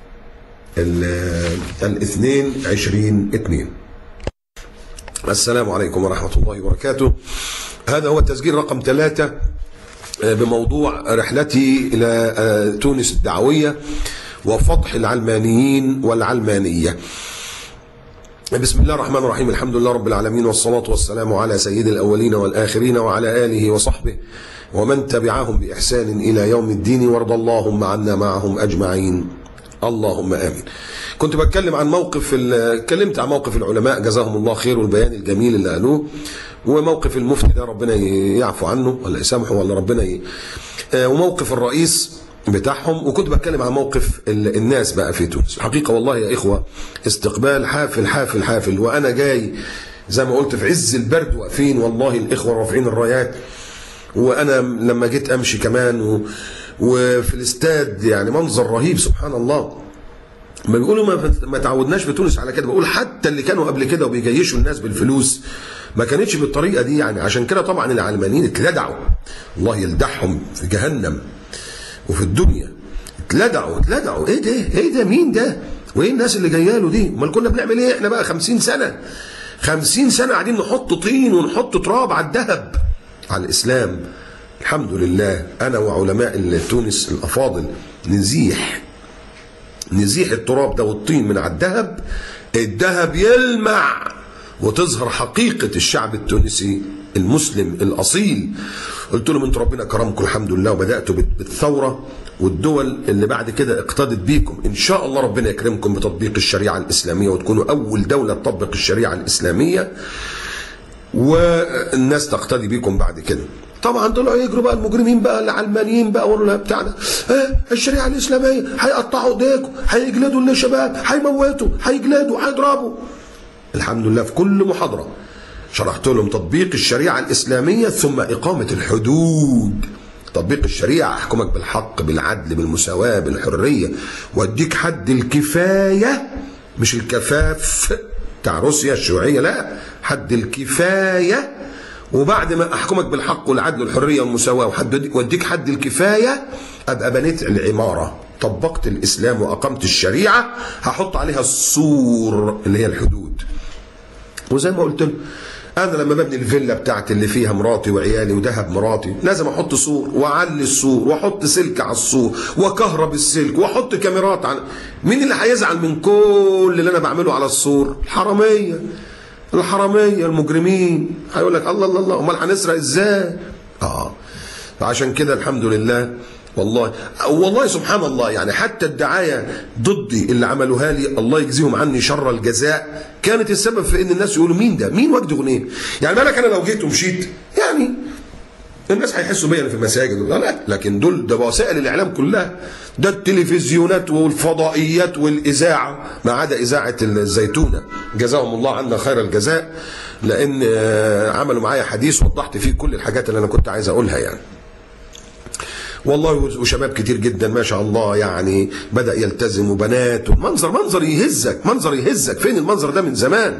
22/2. السلام عليكم ورحمة الله وبركاته. هذا هو التسجيل رقم 3 بموضوع رحلتي إلى تونس الدعوية وفتح العلمانيين والعلمانية. بسم الله الرحمن الرحيم، الحمد لله رب العالمين، والصلاة والسلام على سيد الأولين والآخرين وعلى آله وصحبه ومن تبعهم بإحسان إلى يوم الدين، وارض اللهم عنا معهم أجمعين اللهم آمين. كنت بتكلم عن اتكلمت عن موقف العلماء جزاهم الله خير والبيان الجميل اللي قالوه، وموقف المفتي ده ربنا يعفو عنه ولا يسامحه ولا ربنا وموقف الرئيس بتاعهم. وكنت بتكلم عن موقف الناس بقى في تونس. الحقيقة والله يا إخوة استقبال حافل حافل حافل، وأنا جاي زي ما قلت في عز البرد واقفين والله الإخوة رافعين الرايات وانا لما جيت امشي كمان وفي الاستاد يعني منظر رهيب سبحان الله. ما بيقولوا ما تعودناش في تونس على كده، بقول حتى اللي كانوا قبل كده وبيجيشوا الناس بالفلوس ما كانتش بالطريقه دي يعني. عشان كده طبعا العلمانيين اتلدعوا، الله يلدعهم في جهنم وفي الدنيا. اتلدعوا ايه ده مين ده وايه الناس اللي جايه له دي؟ امال كنا بنعمل ايه احنا بقى 50 سنه قاعدين نحط طين ونحط تراب على الذهب على الاسلام. الحمد لله انا وعلماء تونس الافاضل نزيح التراب ده والطين من على الذهب يلمع وتظهر حقيقة الشعب التونسي المسلم الأصيل. قلت لهم انتوا ربنا كرمكم الحمد لله وبدأتوا بالثورة، والدول اللي بعد كده اقتدت بيكم إن شاء الله ربنا يكرمكم بتطبيق الشريعة الإسلامية وتكونوا أول دولة تطبق الشريعة الإسلامية والناس تقتدي بيكم بعد كده. طبعا طلعوا يجروا بقى المجرمين بقى العلمانيين بقى ولا بتاعنا الشريعه الاسلاميه هيقطعوا ايديكم، هيجلدوا الشباب، هيموتوا، هيجلدوا، هيضربوا. الحمد لله في كل محاضره شرحت لهم تطبيق الشريعه الاسلاميه ثم اقامه الحدود. تطبيق الشريعه احكمك بالحق بالعدل بالمساواه بالحريه واديك حد الكفايه مش الكفاف بتاع روسيا الشيوعيه، لا حد الكفايه. وبعد ما احكمك بالحق والعدل والحريه والمساواه واديك حد الكفايه ابقى بنيت العماره، طبقت الاسلام واقمت الشريعه، هحط عليها السور اللي هي الحدود. وزي ما قلت له انا لما ببني الفيلا بتاعتي اللي فيها مراتي وعيالي وذهب مراتي لازم احط سور واعلي السور واحط سلك على السور وكهرب السلك واحط كاميرات على. مين اللي هيزعل من كل اللي انا بعمله على السور؟ الحراميه المجرمين. هيقول لك الله امال هنسرق ازاي؟ فعشان كده الحمد لله والله سبحان الله يعني حتى الدعايه ضدي اللي عملوها لي الله يجزيهم عني شر الجزاء كانت السبب في ان الناس يقولوا مين ده؟ مين وجدي غنيم؟ يعني بالك انا لو جيت ومشيت يعني الناس هيحسوا بيا في المساجد لا، لكن ده وسائل الاعلام كلها، ده التلفزيونات والفضائيات والاذاعه ما عدا اذاعه الزيتونه جزاهم الله عنا خير الجزاء، لان عملوا معايا حديث وضحت فيه كل الحاجات اللي انا كنت عايز اقولها يعني. والله وشباب كتير جدا ما شاء الله يعني بدأ يلتزم وبنات منظر يهزك. فين المنظر ده من زمان؟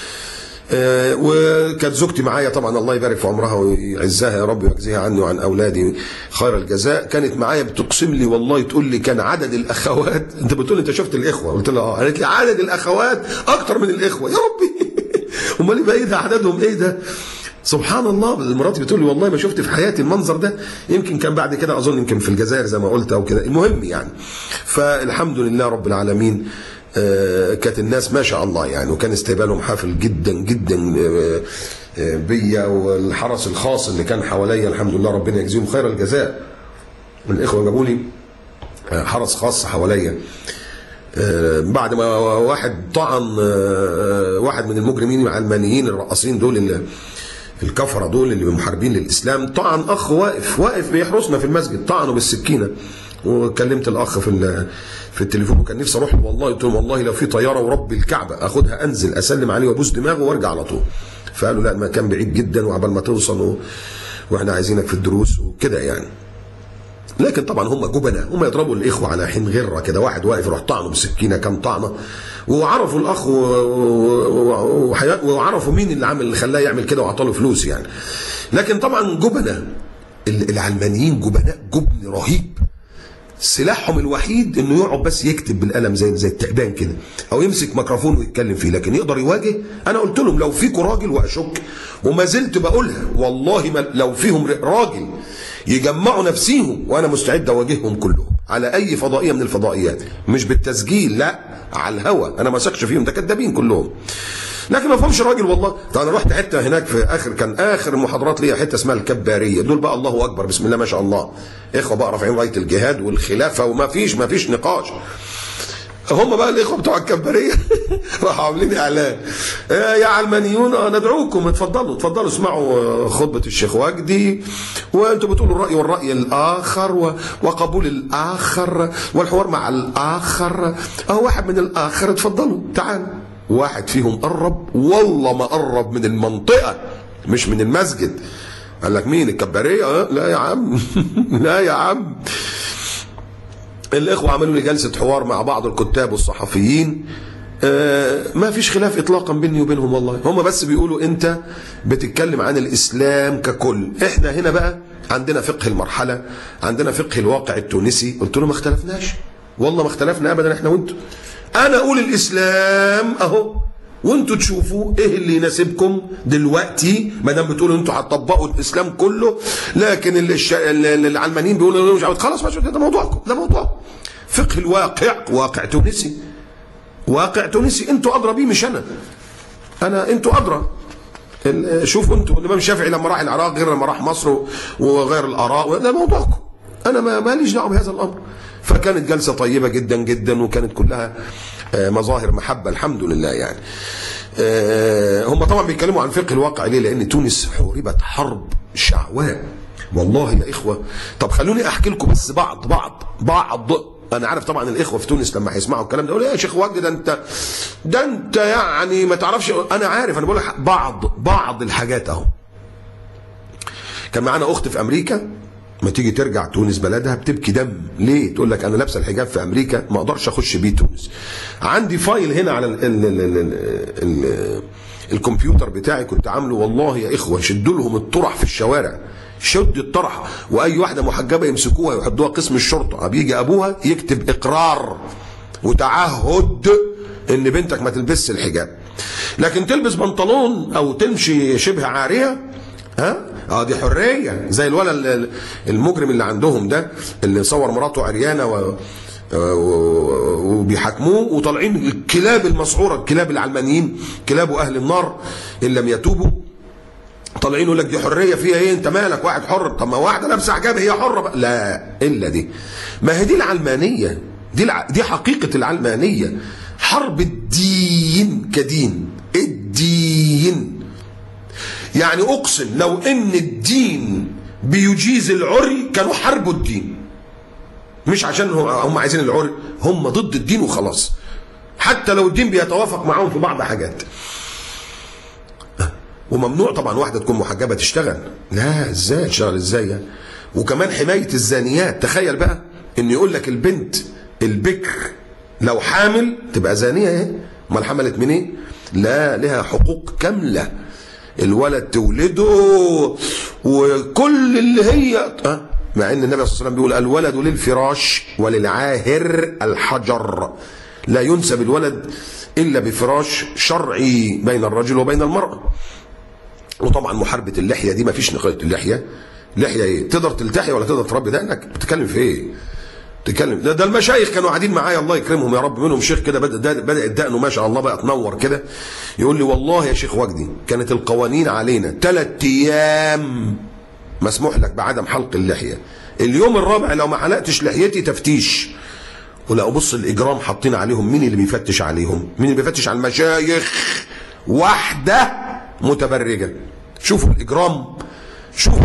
وكانت زوجتي معايا طبعا الله يبارك في عمرها ويعزها يا رب ويجزيها عني وعن اولادي خير الجزاء. كانت معايا بتقسم لي والله تقول لي كان عدد الاخوات، انت بتقول انت شفت الاخوه؟ قلت لها قالت لي عدد الاخوات اكتر من الاخوه. يا ربي امال يبقى ايه ده عددهم ايه ده؟ سبحان الله. مراتي بتقول لي والله ما شفت في حياتي المنظر ده، يمكن كان بعد كده اظن يمكن في الجزائر زي ما قلت او كده، المهم يعني. فالحمد لله رب العالمين كانت الناس ما شاء الله يعني، وكان استقبالهم حافل جدا جدا بيا والحرس الخاص اللي كان حواليا الحمد لله ربنا يجزيهم خير الجزاء. الاخوه جابوا لي حرس خاص حواليا بعد ما واحد طعن واحد من المجرمين العلمانيين الرقاصين دول الكفره دول اللي محاربين للاسلام، طعن اخ واقف بيحرسنا في المسجد، طعنه بالسكينه. وكلمت الاخ في التليفون وكان نفسي اروح له والله، قلت له والله لو في طياره ورب الكعبه اخدها انزل اسلم عليه وابوس دماغه وارجع على طول. فقالوا لا المكان بعيد جدا وعبال ما توصل واحنا عايزينك في الدروس وكده يعني. لكن طبعا هم جبنة، هم يضربوا الاخوه على حين غره كده، واحد واقف يروح طعنه بالسكينه كام طعنه، وعرفوا الاخ وعرفوا مين اللي خلاه يعمل كده وعطى له فلوس يعني. لكن طبعا جبنة العلمانيين جبن رهيب. سلاحهم الوحيد انه يقعد بس يكتب بالقلم زي التعبان كده، او يمسك ميكروفون ويتكلم فيه، لكن يقدر يواجه. انا قلت لهم لو فيكم راجل، واشك وما زلت بقولها والله لو فيهم راجل يجمعوا نفسيهم وانا مستعد اواجههم كلهم على اي فضائيه من الفضائيات، مش بالتسجيل لا على الهوا، انا ما ثقش فيهم، ده كدابين كلهم. لكن ما فهمش راجل والله. انا رحت حته هناك في كان اخر المحاضرات ليا حته اسمها الكباريه، دول بقى الله اكبر بسم الله ما شاء الله، اخوه بقى رافعين رايه الجهاد والخلافه وما فيش نقاش. هم بقى الاخوه بتوع الكباريه راحوا عاملين اعلان يا علمانيون ندعوكم اتفضلوا اسمعوا خطبه الشيخ وجدي، وانتم بتقولوا الراي والراي الاخر وقبول الاخر والحوار مع الاخر، اهو واحد من الاخر اتفضلوا تعالوا. واحد فيهم قرب والله ما قرب من المنطقه مش من المسجد، قال لك مين الكباريه؟ لا يا عم لا يا عم. الاخوه عملوا لي جلسه حوار مع بعض الكتاب والصحفيين، ما فيش خلاف اطلاقا بيني وبينهم والله، هم بس بيقولوا انت بتتكلم عن الاسلام ككل، احنا هنا بقى عندنا فقه المرحله، عندنا فقه الواقع التونسي. قلت له ما اختلفناش والله، ما اختلفنا ابدا احنا وانتوا. انا اقول الاسلام اهو، وانتوا تشوفوا ايه اللي يناسبكم دلوقتي، ما دام بتقولوا انتوا هتطبقوا الاسلام كله، لكن العلمانيين بيقولوا مش عاوز، خلاص ماشي، ده موضوعكم، ده موضوعكم. فقه الواقع واقع تونسي، واقع تونسي انتوا ادرى بيه مش انا انتوا ادرى. شوفوا انتوا الامام الشافعي لما راح العراق غير لما راح مصر وغير الاراء، ده موضوعكم، انا ماليش دعوه بهذا الامر. فكانت جلسه طيبه جدا جدا، وكانت كلها مظاهر محبه الحمد لله يعني. هم طبعا بيتكلموا عن فقه الواقع ليه؟ لان تونس حوربت حرب شعواء والله يا اخوه. طب خلوني احكي لكم بس بعض. انا عارف طبعا الاخوه في تونس لما هيسمعوا الكلام ده يقولوا يا شيخ وجدي ده انت يعني ما تعرفش. انا عارف، انا بقول لك بعض الحاجات اهو. كان معانا اخت في امريكا، ما تيجي ترجع تونس بلدها بتبكي دم. ليه؟ تقول لك انا لابسه الحجاب في امريكا ما اقدرش اخش بيه تونس. عندي فايل هنا على الكمبيوتر بتاعي كنت عامله، والله يا اخوه شدوا لهم الطرح في الشوارع، شد الطرح، واي واحده محجبه يمسكوها يحطوها قسم الشرطه، بيجي ابوها يكتب اقرار وتعهد ان بنتك ما تلبسش الحجاب، لكن تلبس بنطلون او تمشي شبه عاريه دي حريه. زي الولد المجرم اللي عندهم ده اللي صور مراته عريانه وبيحاكموه، وطالعين الكلاب المسعوره، الكلاب العلمانيين، كلاب اهل النار ان لم يتوبوا، طالعين يقول لك دي حريه، فيها ايه؟ انت مالك؟ واحد حر. طب ما واحده لابسه حجاب هي حره بقى. لا الا دي، ما هي دي العلمانيه، دي حقيقه العلمانيه، حرب الدين كدين. الدين يعني اقسم لو ان الدين بيجيز العري كانوا حاربوا الدين، مش عشان هم عايزين العري، هم ضد الدين وخلاص، حتى لو الدين بيتوافق معاهم في بعض حاجات. وممنوع طبعا واحده تكون محجبه تشتغل، لا ازاي تشتغل ازاي؟ وكمان حمايه الزانيات. تخيل بقى ان يقول لك البنت البكر لو حامل تبقى زانيه اهي، امال حملت من ايه؟ لا، لها حقوق كامله، الولد تولده وكل اللي هي مع ان النبي صلى الله عليه وسلم بيقول الولد للفراش وللعاهر الحجر، لا ينسب الولد الا بفراش شرعي بين الرجل وبين المراه. وطبعا محاربه اللحيه دي ما فيش نقايه. اللحيه ايه؟ تقدر تلتحي ولا تقدر تربي دقنك؟ بتتكلم في ايه؟ تتكلم ده المشايخ كانوا قاعدين معايا الله يكرمهم يا رب، منهم شيخ كده بدات دقنه ما شاء الله بقى تنور كده، يقول لي والله يا شيخ وجدي كانت القوانين علينا 3 ايام مسموح لك بعدم حلق اللحيه، اليوم الرابع لو ما حلقتش لحيتي تفتيش. ولا ابص الاجرام حاطين عليهم، مين اللي بيفتش عليهم؟ مين اللي بيفتش على المشايخ؟ واحده متبرجه. شوفوا الاجرام، شوفوا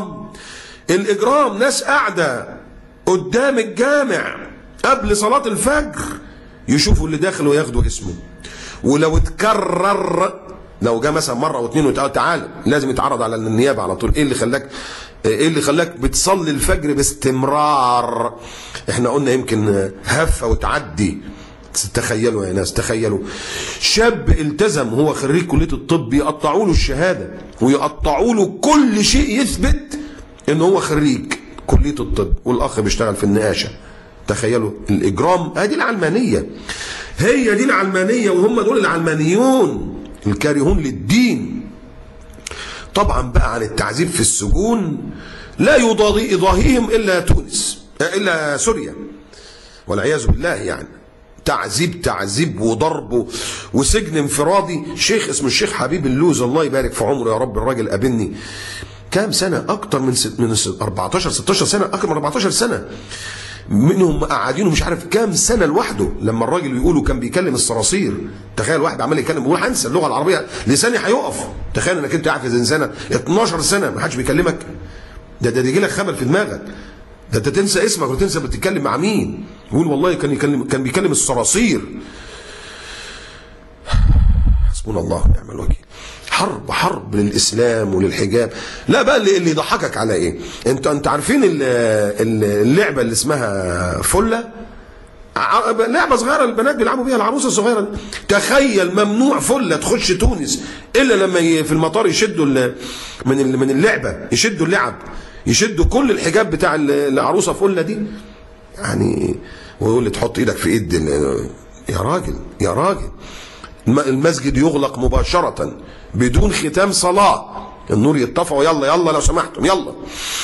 الاجرام ناس قاعده قدام الجامع قبل صلاة الفجر يشوفوا اللي داخل وياخدوا اسمه، ولو اتكرر، لو جاء مثلا مره واثنين وثلاثه تعال لازم يتعرض على النيابه على طول. ايه اللي خلاك بتصلي الفجر باستمرار؟ احنا قلنا يمكن هفه وتعدي. تخيلوا يا ناس، تخيلوا شاب التزم هو خريج كليه الطب يقطعوا له الشهاده ويقطعوا له كل شيء يثبت ان هو خريج كليه الطب، والاخ بيشتغل في النقاشه. تخيلوا الاجرام. هذه العلمانيه، هي دي العلمانيه، وهم دول العلمانيون الكارهون للدين. طبعا بقى عن التعذيب في السجون لا يضاهيهم الا تونس، الا سوريا والعياذ بالله. يعني تعذيب وضرب وسجن انفرادي. شيخ اسمه الشيخ حبيب اللوز الله يبارك في عمره يا رب، الراجل قابلني كام سنه؟ اكتر من 14 16 سنه، اكتر من 14 سنه، منهم مقعدينه مش عارف كام سنه لوحده. لما الراجل يقولوا كان بيكلم الصراصير، تخيل واحد عمال يتكلم بيقول هنسى اللغه العربيه لساني هيقف. تخيل انك انت قاعد في زنزانه 12 سنه ما حدش بيكلمك، ده يجي لك خمل في دماغك، ده انت تنسى اسمك وتنسى بتتكلم مع مين. يقول والله كان بيكلم الصراصير. حسبنا الله ونعم الوكيل. حرب للإسلام وللحجاب. لا بقى اللي يضحكك على إيه؟ أنت عارفين اللعبة اللي اسمها فلة؟ لعبة صغيرة البنات بيلعبوا بيها، العروسة الصغيرة. تخيل ممنوع فلة تخش تونس إلا لما في المطار يشدوا من اللعبة، يشدوا اللعب، يشدوا كل الحجاب بتاع العروسة فلة دي يعني. ويقول لي تحط إيدك في إيد يا راجل يا راجل. المسجد يغلق مباشرة بدون ختام صلاة، النور يطفى يلا لو سمحتم يلا.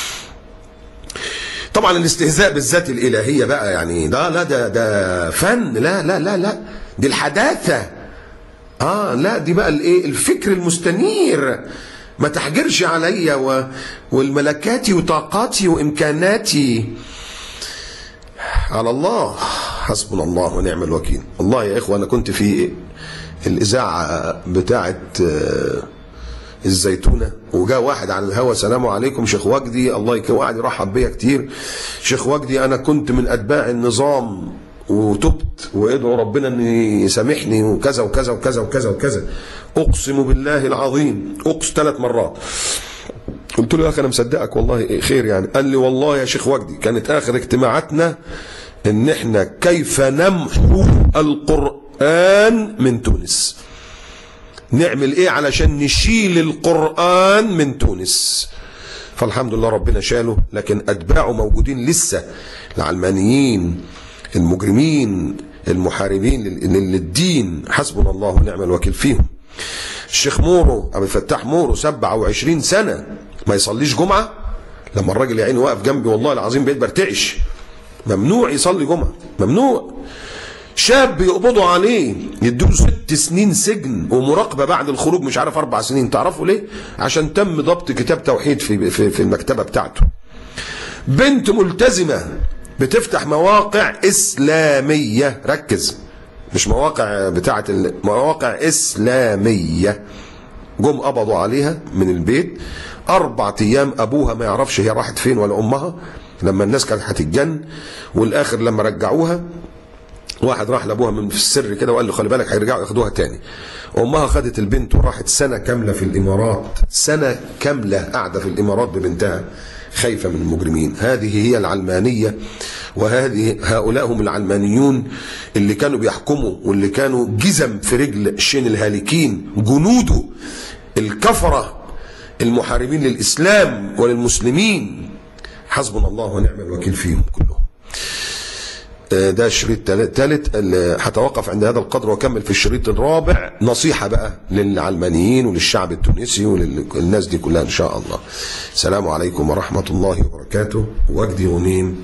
طبعا الاستهزاء بالذات الإلهية بقى يعني ده فن. لا دي الحداثة. لا دي بقى الايه، الفكر المستنير. ما تحجرش عليا والملكاتي وطاقاتي وامكاناتي على الله. حسبنا الله ونعم الوكيل. والله يا اخوة انا كنت في الاذاعة بتاعه الزيتونة، وجاء واحد على الهوا، سلام عليكم شيخ وجدي، الله يكرمك، وقعد يرحب بيا كتير. شيخ وجدي انا كنت من اتباع النظام وتبت، وادعوا ربنا ان يسامحني وكذا وكذا وكذا وكذا وكذا. اقسم بالله العظيم 3 مرات. قلت له يا اخي انا مصدقك والله خير يعني. قال لي والله يا شيخ وجدي كانت اخر اجتماعاتنا ان احنا كيف نمحو القرآن من تونس، نعمل ايه علشان نشيل القرآن من تونس. فالحمد لله ربنا شاله، لكن اتباعه موجودين لسه، العلمانيين المجرمين المحاربين للدين. حسبنا الله ونعم الوكيل فيهم. الشيخ مورو ابو الفتاح مورو 27 سنة ما يصليش جمعة. لما الراجل يا عيني واقف جنبي والله العظيم بقيت برتعش. ممنوع يصلي جمعة، ممنوع. شاب يقبضوا عليه يدوله 6 سنين سجن ومراقبة بعد الخروج، مش عارف 4 سنين. تعرفوا ليه؟ عشان تم ضبط كتاب توحيد في المكتبة بتاعته. بنت ملتزمة بتفتح مواقع إسلامية، ركز، مش مواقع بتاعة مواقع إسلامية. جم قبضوا عليها من البيت 4 أيام، أبوها ما يعرفش هي راحت فين ولا أمها، لما الناس كانت هتتجن. والآخر لما رجعوها واحد راح لابوها من في السر كده وقال له خلي بالك هيرجعوا ياخدوها تاني. امها خدت البنت وراحت سنه كامله في الامارات، سنه كامله قاعده في الامارات ببنتها خايفه من المجرمين. هذه هي العلمانيه، هؤلاء هم العلمانيون اللي كانوا بيحكموا واللي كانوا جزم في رجل شين الهالكين، جنوده الكفره المحاربين للاسلام وللمسلمين. حسبنا الله ونعم الوكيل فيهم كلهم. ده الشريط الثالث اللي هتوقف عند هذا القدر واكمل في الشريط الرابع. نصيحة بقى للعلمانيين وللشعب التونسي وللناس دي كلها ان شاء الله. السلام عليكم ورحمة الله وبركاته. وجدي غنيم،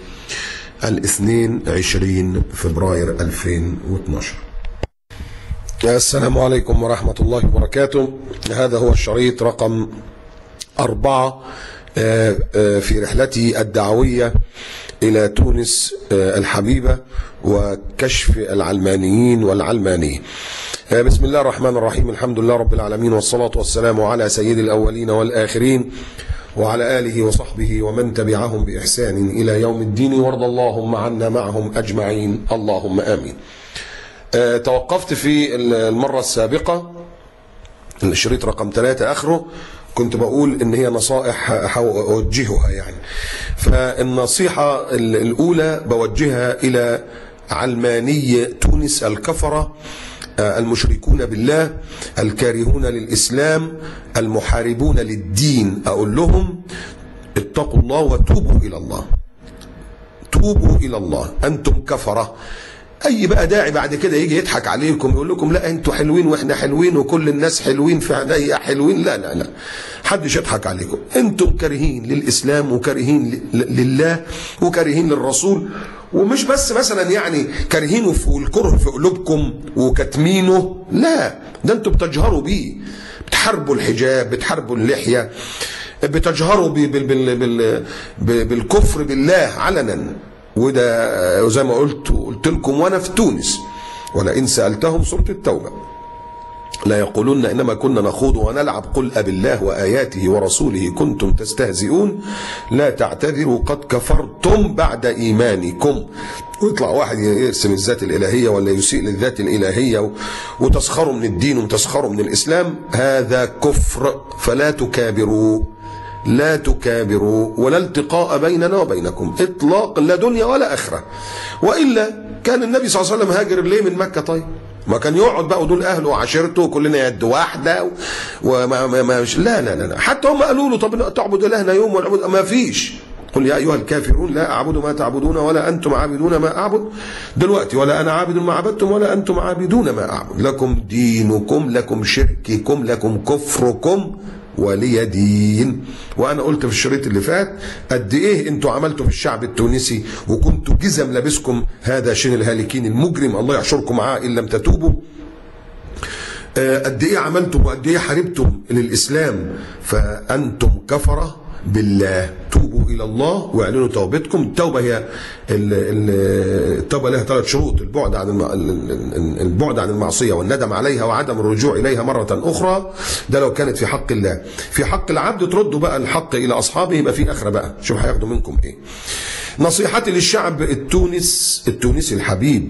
22 فبراير 2012. السلام عليكم ورحمة الله وبركاته. هذا هو الشريط رقم 4 في رحلتي الدعوية إلى تونس الحبيبة وكشف العلمانيين والعلمانية. بسم الله الرحمن الرحيم. الحمد لله رب العالمين، والصلاة والسلام على سيد الأولين والآخرين وعلى آله وصحبه ومن تبعهم بإحسان إلى يوم الدين، وارض اللهم عنا معهم أجمعين، اللهم آمين. توقفت في المرة السابقة الشريط رقم 3 آخره، كنت بقول ان هي نصائح اوجهها يعني. فالنصيحة الاولى بوجهها الى علماني تونس الكفرة المشركون بالله الكارهون للاسلام المحاربون للدين. اقول لهم اتقوا الله وتوبوا الى الله، توبوا الى الله، انتم كفرة. اي بقى داعي بعد كده يجي يضحك عليكم يقول لكم لا انتوا حلوين واحنا حلوين وكل الناس حلوين في عينيا حلوين، لا لا لا، حدش يضحك عليكم. انتم كارهين للاسلام وكارهين لله وكارهين للرسول، ومش بس مثلا يعني كارهينه والكره في قلوبكم وكتمينه، لا، ده انتم بتجهروا بيه، بتحاربوا الحجاب، بتحاربوا اللحية، بتجهروا بالكفر بالله علنا. وده زي ما قلت لكم وانا في تونس، ولئن سألتهم سورة التوبة، لا يقولون إنما كنا نخوض ونلعب قل أبالله وآياته ورسوله كنتم تستهزئون لا تعتذروا قد كفرتم بعد إيمانكم. ويطلع واحد يرسم الذات الإلهية ولا يسيء للذات الإلهية وتسخروا من الدين وتسخروا من الإسلام، هذا كفر. فلا تكابروا، لا تكابروا، ولا التقاء بيننا وبينكم إطلاق، لا دنيا ولا آخرة. وإلا كان النبي صلى الله عليه وسلم هاجر ليه من مكة؟ طيب ما كان يقعد بقى ودول اهله وعشيرته كلنا يد واحده وما لا لا لا. حتى هم قالوا له طب تعبد الهنا يوم ونعبد، ما فيش. قل يا ايها الكافرون لا اعبد ما تعبدون ولا انتم عابدون ما اعبد. دلوقتي ولا انا عابد ما عبدتم ولا انتم عابدون ما اعبد، لكم دينكم، لكم شرككم، لكم كفركم ولي دين. وانا قلت في الشريط اللي فات قد ايه انتوا عملتوا في الشعب التونسي، وكنتوا جزم لابسكم هذا شين الهالكين المجرم الله يحشركم معاه ان لم تتوبوا. قد ايه عملتم وقد ايه حاربتم للاسلام، فانتم كفره بالله. توبوا الى الله واعلنوا توبتكم. التوبه هي التوبه لها 3 شروط: البعد عن المعصيه والندم عليها وعدم الرجوع اليها مره اخرى. ده لو كانت في حق الله. في حق العبد تردوا بقى الحق الى اصحابه، يبقى في اخره بقى. شوف هياخدوا منكم ايه. نصيحتي للشعب التونسي الحبيب،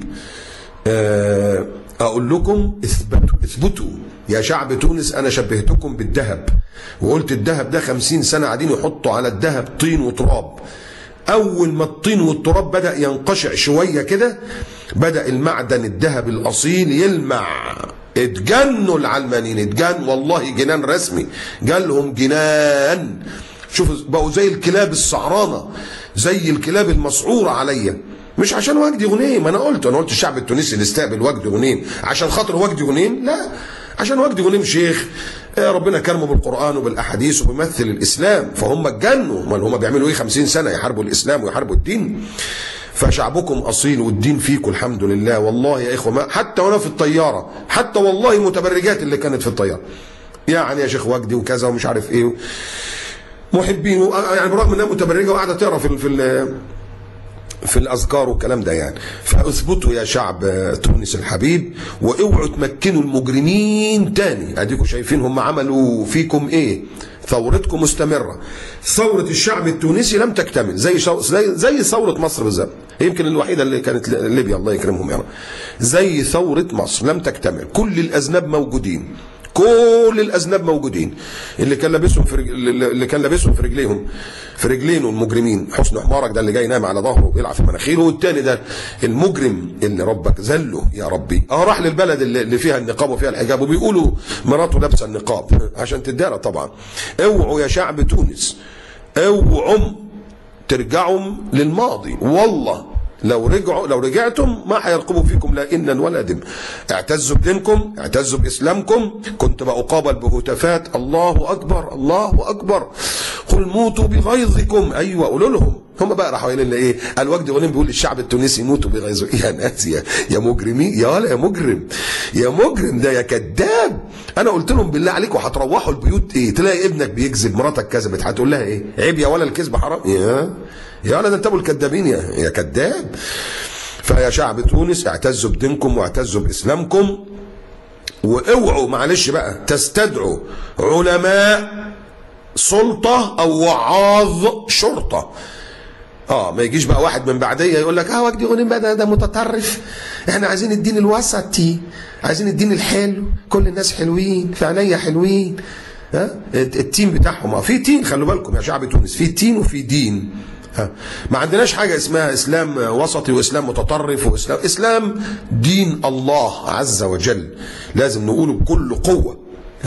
اقول لكم اثبتوا يا شعب تونس. انا شبهتكم بالذهب وقلت الذهب ده 50 سنه قاعدين يحطوا على الذهب طين وتراب. اول ما الطين والتراب بدا ينقشع شويه كده، بدا المعدن الذهب الاصيل يلمع. اتجنوا العلمانيين، اتجن والله، جنان رسمي، جالهم جنان. شوفوا بقوا زي الكلاب السعرانه، زي الكلاب المسعوره عليا. مش عشان وجدي غنيم، انا قلت الشعب التونسي اللي استقبل وجدي غنيم عشان خاطر وجدي غنيم، لا، عشان وجدي غنيم شيخ ربنا كرمه بالقرآن وبالأحاديث وبيمثل الإسلام، فهم اتجنوا. امال هم بيعملوا ايه 50 سنة؟ يحاربوا الإسلام ويحاربوا الدين. فشعبكم أصيل والدين فيكم الحمد لله. والله يا إخوة حتى وأنا في الطيارة، حتى والله المتبرجات اللي كانت في الطيارة يعني يا شيخ وجدي وكذا ومش عارف ايه، محبين يعني برغم انها متبرجة وقاعدة تقرا في الأذكار والكلام ده يعني. فاثبتوا يا شعب تونس الحبيب، واوعوا تمكنوا المجرمين تاني. اديكم شايفين هم عملوا فيكم ايه. ثورتكم مستمرة. ثورة الشعب التونسي لم تكتمل زي ثورة مصر بالذات، يمكن الوحيدة اللي كانت ليبيا الله يكرمهم يعني. زي ثورة مصر لم تكتمل. كل الأذناب موجودين، كل الأذناب موجودين. اللي كان لابسهم في رجليهم، في رجلينه المجرمين. حسن حمارك ده اللي جاي نايم على ظهره ويلعب في مناخيره، والتاني ده المجرم اللي ربك ذله يا ربي. راح للبلد اللي فيها النقاب وفيها الحجاب، وبيقولوا مراته لابسه النقاب عشان تدارى طبعا. اوعوا يا شعب تونس، اوعوا ترجعوا للماضي. والله لو رجعتم ما هيرقبوا فيكم لا إنا ولا دم. اعتزوا بدينكم، اعتزوا بإسلامكم. كنت بقابل بهتافات الله أكبر الله أكبر، قل موتوا بغيظكم. أيوة قولوا لهم. هم بقى راحوا قايلين لي ايه؟ قال وجدي غنيم بيقول للشعب التونسي موتوا بغيظكم. يا ناس يا مجرمين، يا مجرم، يا مجرم ده، يا كذاب. انا قلت لهم بالله عليكم هتروحوا البيوت ايه؟ تلاقي ابنك بيكذب، مراتك كذبت، هتقول لها ايه؟ عيب يا ولا الكذب حرام؟ يا ولد انتوا الكذابين يا كذاب. فيا شعب تونس اعتزوا بدينكم واعتزوا باسلامكم، واوعوا معلش بقى تستدعوا علماء سلطه او وعاظ شرطه. ما يجيش بقى واحد من بعديه يقول لك وجدي غنيم بقى ده متطرف، احنا عايزين الدين الوسطي، عايزين الدين الحلو، كل الناس حلوين، في عينيا حلوين. التين بتاعهم في تين، خلوا بالكم يا شعب تونس، في تين وفي دين. ما عندناش حاجة اسمها إسلام وسطي وإسلام متطرف إسلام دين الله عز وجل، لازم نقوله بكل قوة.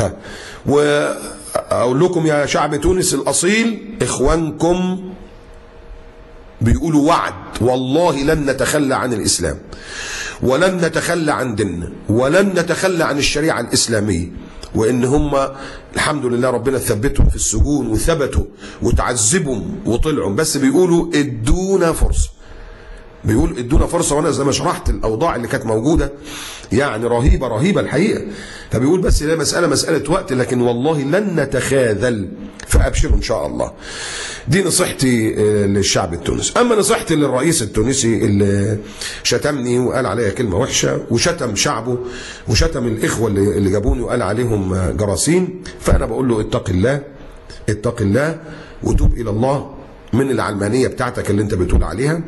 وأقول لكم يا شعب تونس الأصيل، إخوانكم بيقولوا وعد، والله لن نتخلى عن الإسلام، ولن نتخلى عن ديننا، ولن نتخلى عن الشريعة الإسلامية. وإن هم الحمد لله ربنا ثبتهم في السجون وثبتوا وتعذبهم وطلعوا، بس بيقولوا ادونا فرصة، بيقول ادونا فرصة. وانا زي ما شرحت الاوضاع اللي كانت موجودة يعني رهيبة الحقيقة. فبيقول بس هي مسألة وقت، لكن والله لن نتخاذل. فابشروا ان شاء الله. دي نصيحتي للشعب التونسي. اما نصيحتي للرئيس التونسي اللي شتمني وقال عليا كلمه وحشه وشتم شعبه وشتم الاخوه اللي جابوني وقال عليهم جراثيم، فانا بقول له اتق الله، اتق الله وتوب الى الله من العلمانيه بتاعتك اللي انت بتقول عليها.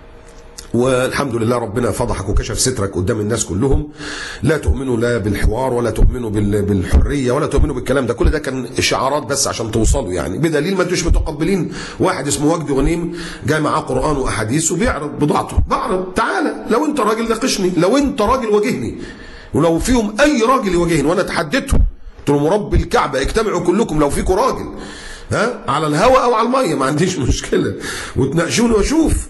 والحمد لله ربنا فضحك وكشف سترك قدام الناس كلهم. لا تؤمنوا لا بالحوار ولا تؤمنوا بالحريه ولا تؤمنوا بالكلام ده، كل ده كان شعارات بس عشان توصلوا يعني، بدليل ما انتوش متقبلين واحد اسمه وجدي غنيم جاي معاه قران واحاديث وبيعرض بضاعته. بعرض، تعالى لو انت راجل ناقشني، لو انت راجل واجهني، ولو فيهم اي راجل يواجهني وانا تحديتهم قلت لهم رب الكعبه اجتمعوا كلكم لو فيكم راجل على الهواء او على الميه ما عنديش مشكله وتناقشوني واشوف.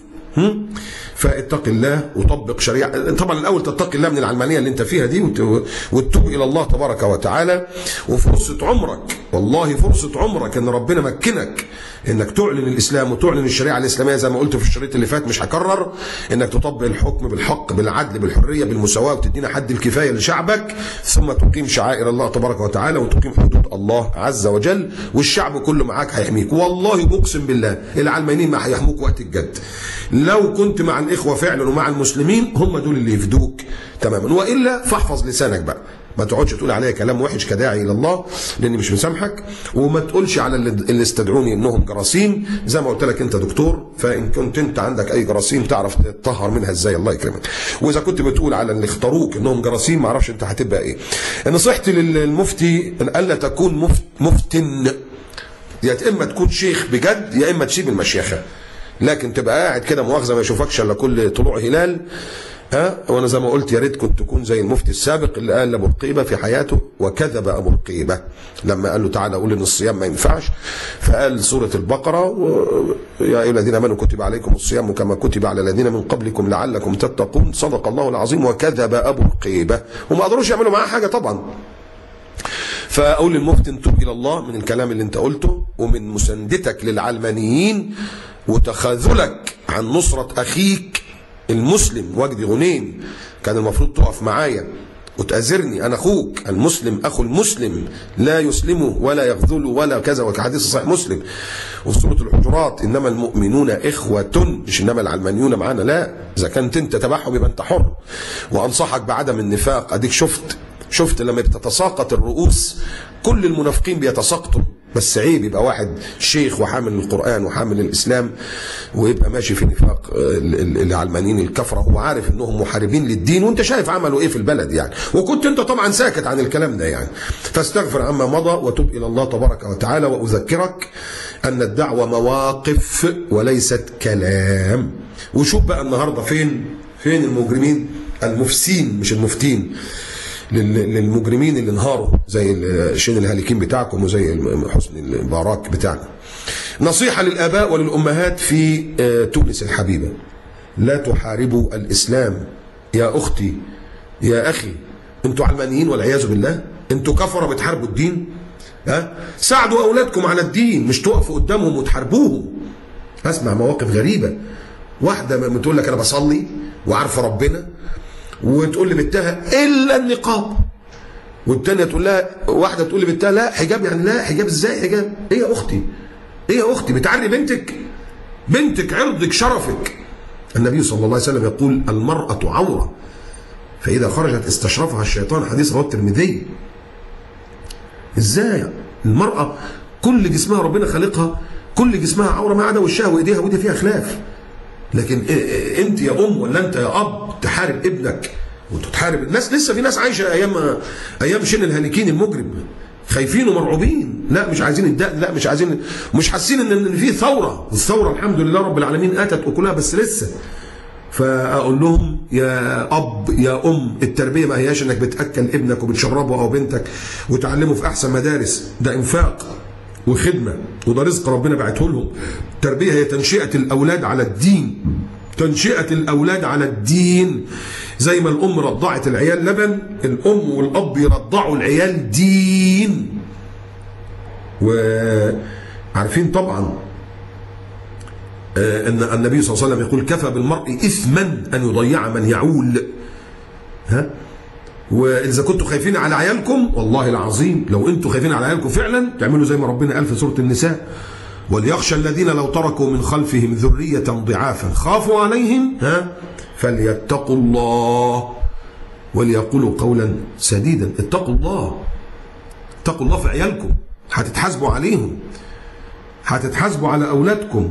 فاتق الله وطبق شريعه. طبعا الاول تتقي الله من العلمانيه اللي انت فيها دي وتتوب الى الله تبارك وتعالى. وفرصه عمرك، والله فرصه عمرك ان ربنا مكنك انك تعلن الاسلام وتعلن الشريعه الاسلاميه زي ما قلت في الشريط اللي فات، مش هكرر، انك تطبق الحكم بالحق بالعدل بالحريه بالمساواه وتدينا حد الكفايه لشعبك، ثم تقيم شعائر الله تبارك وتعالى وتقيم حدود الله عز وجل، والشعب كله معاك هيحميك. والله بقسم بالله العلمانيين ما هيحموك وقت الجد. لو كنت مع الاخوه فعلا ومع المسلمين هم دول اللي يفدوك تماما، والا فاحفظ لسانك بقى، ما تقعدش تقول عليا كلام وحش كداعي الى الله لاني مش مسامحك، وما تقولش على اللي استدعوني انهم جراثيم. زي ما قلت لك انت دكتور، فان كنت انت عندك اي جراثيم تعرف تطهر منها ازاي، الله يكرمك. واذا كنت بتقول على اللي اختاروك انهم جراثيم ما اعرفش انت هتبقى ايه. نصيحتي للمفتي الا تكون مفتن، يا اما تكون شيخ بجد يا اما تسيب المشيخه، لكن تبقى قاعد كده مؤاخذه ما يشوفكش الا كل طلوع هلال. وانا زي ما قلت يا ريت كنت تكون زي المفتي السابق اللي قال لابو رقيبه في حياته، وكذب ابو رقيبه لما قال له تعالى قول ان الصيام ما ينفعش، فقال سوره البقره يا ايها الذين امنوا كتب عليكم الصيام كما كتب على الذين من قبلكم لعلكم تتقون، صدق الله العظيم. وكذب ابو رقيبه، وما قدروش يعملوا معاه حاجه طبعا. فاقول للمفتي توب الى الله من الكلام اللي انت قلته ومن مساندتك للعلمانيين وتخاذلك عن نصره اخيك المسلم وجدي غنيم. كان المفروض تقف معايا وتأذرني، انا اخوك المسلم، اخو المسلم لا يسلمه ولا يخذله ولا كذا، وكحديث صحيح مسلم وفي سوره الحجرات انما المؤمنون اخوه، مش انما العلمانيون معانا، لا. اذا كنت انت تبعهم يبقى انت حر. وانصحك بعدم النفاق، اديك شفت لما بتتساقط الرؤوس كل المنافقين بيتساقطوا، بس عيب يبقى واحد شيخ وحامل القرآن وحامل الإسلام ويبقى ماشي في نفاق العلمانيين الكفرة، هو عارف انهم محاربين للدين وانت شايف عملوا ايه في البلد يعني، وكنت انت طبعا ساكت عن الكلام ده يعني. فاستغفر عما مضى وتب الى الله تبارك وتعالى. واذكرك ان الدعوة مواقف وليست كلام. وشوف بقى النهارده فين المجرمين المفسين مش المفتين، للمجرمين اللي انهاروا زي الشين الهالكين بتاعكم وزي حسني المبارك بتاعنا. نصيحة للآباء وللأمهات في تونس الحبيبة، لا تحاربوا الإسلام يا أختي يا أخي. انتوا علمانيين والعياذ بالله، انتوا كفرة بتحاربوا الدين. ساعدوا أولادكم على الدين، مش تقفوا قدامهم وتحاربوهم. أسمع مواقف غريبة، واحدة بتقول لك أنا بصلي وعارفة ربنا وتقول لي بنتها الا النقاب، والثانيه تقول لها، واحده تقول لي بنتها لا حجاب، يعني لا حجاب ازاي حجاب؟ ايه يا اختي؟ ايه يا اختي؟ بتعري بنتك عرضك شرفك. النبي صلى الله عليه وسلم يقول المرأة عورة فإذا خرجت استشرفها الشيطان، حديث رواه الترمذي. ازاي المرأة كل جسمها ربنا خالقها كل جسمها عورة ما عدا وشها وايديها، ودي فيها خلاف، لكن انت يا ام ولا انت يا اب تحارب ابنك وتحارب الناس؟ لسه في ناس عايشه ايام شين الهالكين المجرم، خايفين ومرعوبين، لا مش عايزين الدقن، لا مش عايزين، مش حاسين ان في ثوره، والثوره الحمد لله رب العالمين اتت اكلها بس لسه. فاقول لهم يا اب يا ام، التربيه ما هياش انك بتاكل ابنك وبتشربه او بنتك وتعلمه في احسن مدارس، ده انفاق وخدمه وده رزق ربنا بعته لهم. التربيه هي تنشئه الاولاد على الدين، تنشئه الاولاد على الدين. زي ما الام رضعت العيال لبن، الام والاب يرضعوا العيال دين. وعارفين طبعا ان النبي صلى الله عليه وسلم يقول كفى بالمرء اثما ان يضيع من يعول. وإذا كنتوا خايفين على عيالكم والله العظيم، لو أنتوا خايفين على عيالكم فعلا تعملوا زي ما ربنا قال في سورة النساء: وليخشى الذين لو تركوا من خلفهم ذرية ضعافا خافوا عليهم فليتقوا الله وليقولوا قولا سديدا. اتقوا الله، اتقوا الله في عيالكم، هتتحاسبوا عليهم، هتتحاسبوا على أولادكم.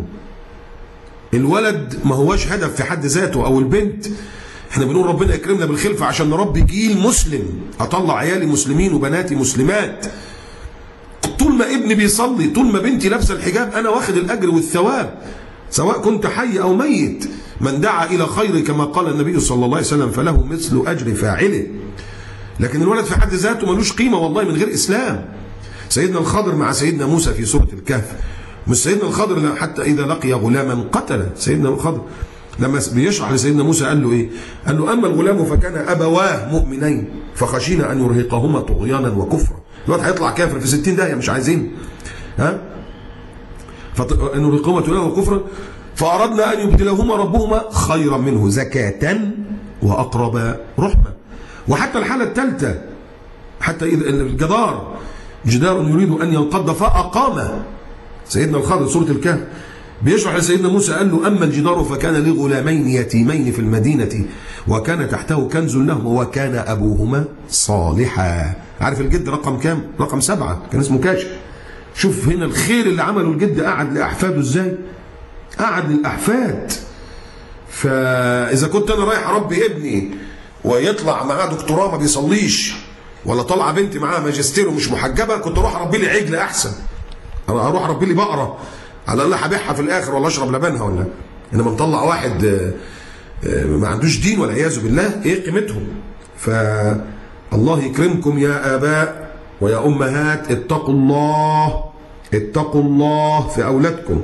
الولد ما هواش هدف في حد ذاته أو البنت. احنا بنقول ربنا يكرمنا بالخلفة عشان نربي جيل مسلم، اطلع عيالي مسلمين وبناتي مسلمات. طول ما ابني بيصلي، طول ما بنتي لابسه الحجاب، انا واخد الاجر والثواب سواء كنت حي او ميت. من دعا الى خير كما قال النبي صلى الله عليه وسلم فله مثل اجر فاعله. لكن الولد في حد ذاته ملوش قيمه والله من غير اسلام. سيدنا الخضر مع سيدنا موسى في سوره الكهف، مش سيدنا الخضر حتى اذا لقي غلاما قتله. سيدنا الخضر لما بيشرح لسيدنا موسى قال له ايه؟ قال له: اما الغلام فكان ابواه مؤمنين فخشينا ان يرهقهما طغيانا وكفرا. الواد هيطلع كافر في 60 داهيه مش عايزين. ان يرهقهما طغيانا وكفرا فاردنا ان يبدلهما ربهما خيرا منه زكاة واقرب رحمه. وحتى الحاله الثالثه، حتى اذا الجدار جدار يريد ان ينقض فاقامه. سيدنا الخضر سوره الكهف بيشرح لسيدنا موسى قال له: أما الجدار فكان لغلامين يتيمين في المدينة وكان تحته كنز لهما وكان أبوهما صالحا. عارف الجد رقم كام؟ رقم 7، كان اسمه كاشف. شوف هنا الخير اللي عمله الجد، قعد لأحفاده ازاي؟ قعد للأحفاد. فإذا كنت أنا رايح أربي ابني ويطلع معاه دكتوراه ما بيصليش، ولا طالعة بنتي معاها ماجستير ومش محجبة، كنت أروح أربي لي عجل أحسن. أروح أربي لي بقرة على الله هبيعها في الاخر ولا اشرب لبنها ولا. انما نطلع واحد ما عندوش دين والعياذ بالله، ايه قيمتهم؟ فالله يكرمكم يا اباء ويا امهات، اتقوا الله، اتقوا الله في اولادكم.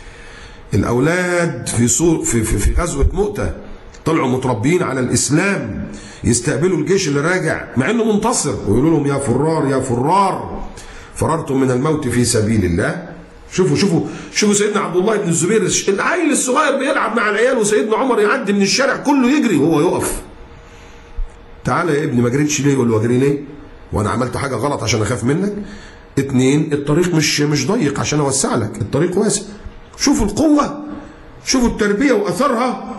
الاولاد في غزوه مؤتة طلعوا متربيين على الاسلام، يستقبلوا الجيش اللي راجع مع انه منتصر ويقولوا لهم: يا فرار يا فرار فررتم من الموت في سبيل الله. شوفوا سيدنا عبد الله بن الزبير، العيل الصغير بيلعب مع العيال، وسيدنا عمر يعدي من الشارع كله يجري وهو يقف. تعالى يا ابني ما جريتش ليه؟ يقول له: اجري ليه؟ وانا عملت حاجه غلط عشان اخاف منك؟ 2 الطريق مش ضيق عشان اوسع لك، الطريق واسع. شوفوا القوه، شوفوا التربيه واثرها.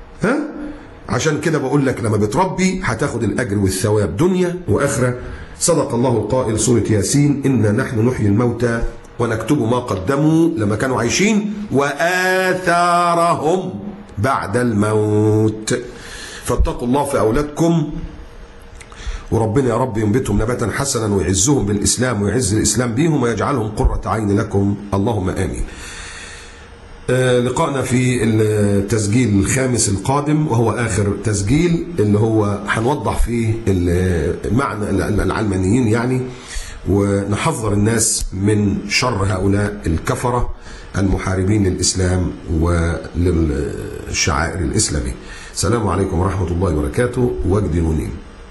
عشان كده بقول لك لما بتربي هتاخد الاجر والثواب دنيا واخره. صدق الله القائل سوره ياسين: انا نحن نحيي الموتى ونكتب ما قدموا لما كانوا عايشين وآثارهم بعد الموت. فاتقوا الله في أولادكم، وربنا يا رب ينبتهم نباتا حسنا ويعزهم بالإسلام ويعز الإسلام بيهم ويجعلهم قرة عين لكم، اللهم آمين. لقائنا في التسجيل الخامس القادم، وهو آخر تسجيل، اللي هو هنوضح فيه معنى العلمانيين يعني، ونحذر الناس من شر هؤلاء الكفرة المحاربين للإسلام وللشعائر الإسلامية. السلام عليكم ورحمة الله وبركاته. وجدي نونين،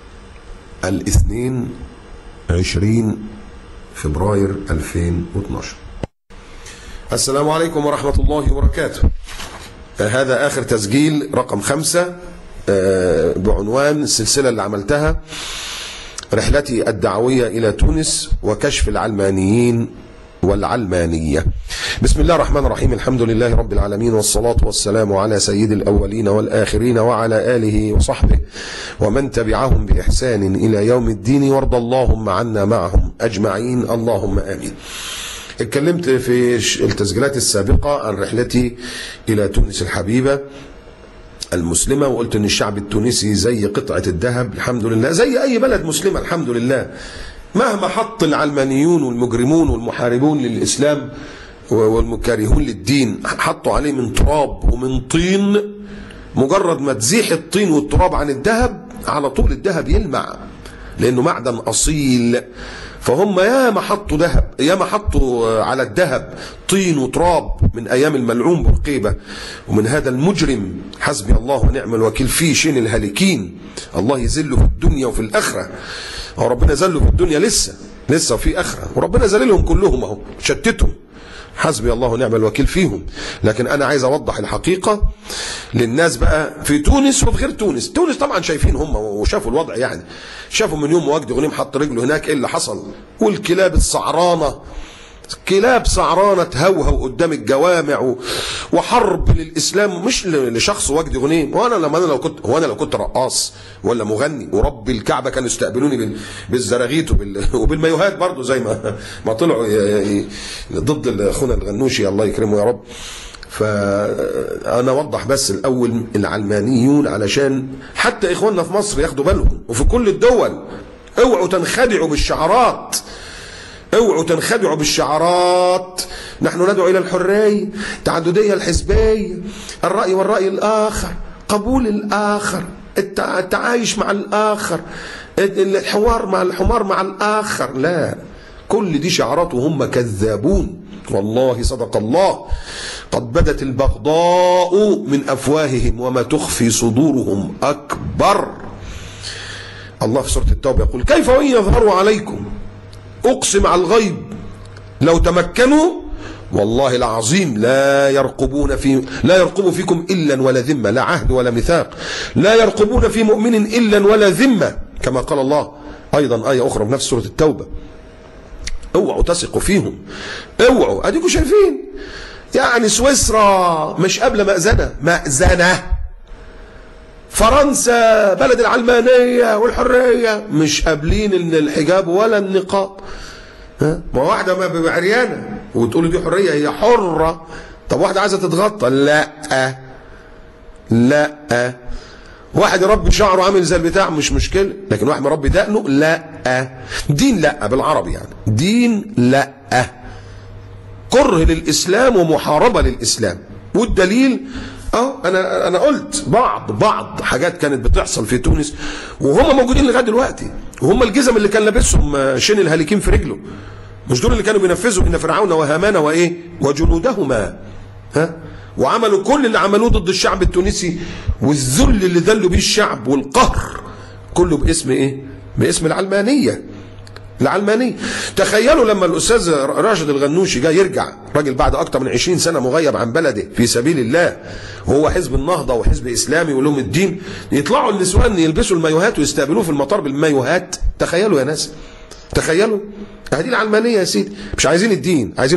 22 فبراير 2012. السلام عليكم ورحمة الله وبركاته. هذا آخر تسجيل رقم 5 بعنوان السلسلة اللي عملتها: رحلتي الدعوية إلى تونس وكشف العلمانيين والعلمانية. بسم الله الرحمن الرحيم، الحمد لله رب العالمين، والصلاة والسلام على سيد الأولين والآخرين وعلى آله وصحبه ومن تبعهم بإحسان إلى يوم الدين، وارض اللهم عنا معهم أجمعين، اللهم آمين. اتكلمت في التسجيلات السابقة عن رحلتي إلى تونس الحبيبة المسلمة، وقلت ان الشعب التونسي زي قطعة الذهب الحمد لله، زي اي بلد مسلمة الحمد لله. مهما حط العلمانيون والمجرمون والمحاربون للإسلام والمكارهون للدين حطوا عليه من تراب ومن طين، مجرد ما تزيح الطين والتراب عن الذهب على طول الذهب يلمع، لانه معدن اصيل. فهم ياما حطوا ذهب، ياما حطوا على الذهب طين وتراب من ايام الملعون بورقيبه، ومن هذا المجرم حسبي الله ونعم الوكيل فيه شين الهالكين، الله يذله في الدنيا وفي الاخره. هو ربنا ذله في الدنيا لسه وفي اخره، وربنا ذللهم كلهم اهو، شتتهم حسبي الله ونعم الوكيل فيهم. لكن انا عايز اوضح الحقيقه للناس بقى في تونس وفي غير تونس. تونس طبعا شايفين هم وشافوا الوضع، يعني شافوا من يوم وجدي غنيم حط رجله هناك ايه اللي حصل، والكلاب السعرانه، كلاب سعرانه تهوهو قدام الجوامع، وحرب للاسلام مش لشخص وجدي غنيم. وانا لو كنت رقاص ولا مغني ورب الكعبه كانوا يستقبلوني بالزراغيت وبالمايوهات برضو زي ما طلعوا ضد اخونا الغنوشي الله يكرمه يا رب. فانا اوضح بس الاول العلمانيون علشان حتى اخواننا في مصر ياخدوا بالهم وفي كل الدول. اوعوا تنخدعوا بالشعارات، اوعوا تنخدعوا بالشعارات. نحن ندعو الى الحريه، التعدديه الحزبيه، الراي والراي الاخر، قبول الاخر، التعايش مع الاخر، الحوار مع الاخر. لا، كل دي شعارات وهم كذابون. والله صدق الله، قد بدت البغضاء من افواههم وما تخفي صدورهم اكبر. الله في سوره التوبه يقول: كيف وان يظهروا عليكم اقسم على الغيب لو تمكنوا والله العظيم لا يرقبوا فيكم الا ولا ذمه، لا عهد ولا ميثاق، لا يرقبون في مؤمن الا ولا ذمه، كما قال الله ايضا ايه اخرى في نفس سوره التوبه. اوعوا تثقوا فيهم، اوعوا. اديكم شايفين يعني سويسرا مش قابله مأذنه، فرنسا بلد العلمانيه والحريه مش قابلين ان الحجاب ولا النقاب. ما واحده ما عريانه وتقول دي حريه، هي حره. طب واحده عايزه تتغطى، لا. واحد يربي شعره عامل زي البتاع مش مشكله، لكن واحد مربي دقنه لا. دين لا بالعربي، يعني دين لا، كره للاسلام ومحاربه للاسلام. والدليل انا قلت بعض حاجات كانت بتحصل في تونس وهم موجودين لغايه دلوقتي، وهم الجزم اللي كان لابسهم شين الهالكين في رجله، مش دول اللي كانوا بينفذوا ان فرعون وهامان وجنودهما وعملوا كل اللي عملوه ضد الشعب التونسي والذل اللي ذلوا بيه الشعب والقهر، كله باسم باسم العلمانيه. تخيلوا لما الاستاذ راشد الغنوشي جاي يرجع، راجل بعد اكتر من 20 سنه مغيب عن بلده في سبيل الله، وهو حزب النهضه وحزب اسلامي ولهم الدين، يطلعوا النسوان يلبسوا المايوهات ويستقبلوه في المطار بالمايوهات. تخيلوا يا ناس، تخيلوا. هذه العلمانيه يا سيدي. مش عايزين الدين، عايزين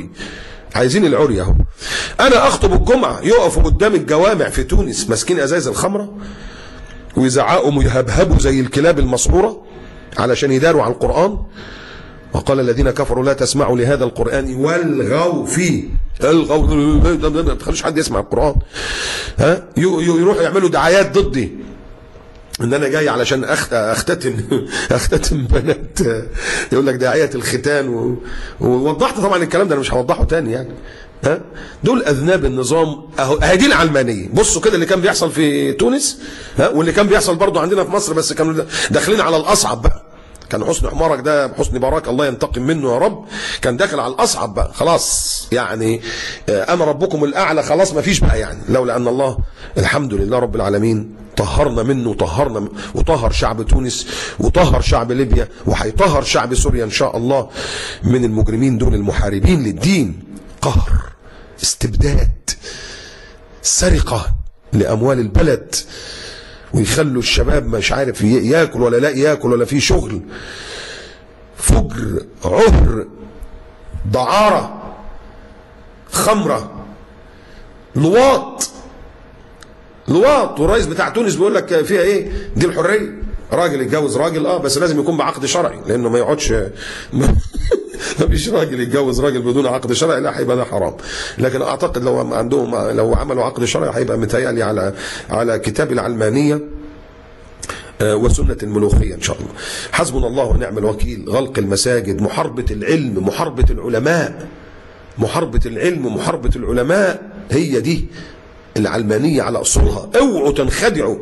العري اهو. انا اخطب الجمعه يقفوا قدام الجوامع في تونس ماسكين ازايز الخمره ويزعقوا ويهبهبوا زي الكلاب المسعوره علشان يداروا على القرآن. وقال الذين كفروا لا تسمعوا لهذا القرآن والغوا فيه. ما تخلوش حد يسمع القرآن. يروحوا يعملوا دعايات ضدي ان انا جاي علشان اختتم بنات، يقول لك داعية الختان ووضحت طبعا الكلام ده، انا مش هوضحه تاني يعني. دول اذناب النظام اهو. هذه العلمانيه. بصوا كده اللي كان بيحصل في تونس واللي كان بيحصل برضه عندنا في مصر، بس كانوا داخلين على الاصعب بقى. كان حسني حمارك ده، حسني باراك الله ينتقم منه يا رب، كان داخل على الاصعب بقى خلاص، يعني انا ربكم الاعلى خلاص ما فيش بقى يعني. لولا ان الله الحمد لله رب العالمين طهرنا منه وطهر شعب تونس وطهر شعب ليبيا وهيطهر شعب سوريا ان شاء الله من المجرمين دول المحاربين للدين. قهر، استبداد، سرقة لأموال البلد، ويخلوا الشباب مش عارف ياكل ولا لا ياكل ولا في شغل، فجر، عهر، دعارة، خمرة، لواط. والرئيس بتاع تونس بيقول لك فيها ايه؟ دي الحرية، راجل يتجوز راجل بس لازم يكون بعقد شرعي، لانه ما يقعدش ما فيش راجل يتجوز راجل بدون عقد شرعي، لا هيبقى ده حرام. لكن اعتقد لو عملوا عقد شرعي هيبقى متهيألي على كتاب العلمانيه وسنه الملوخيه ان شاء الله. حسبنا الله ونعم الوكيل. غلق المساجد، محاربه العلم، محاربه العلماء، محاربه العلم ومحاربه العلماء، هي دي العلمانيه على اصولها. اوعوا تنخدعوا.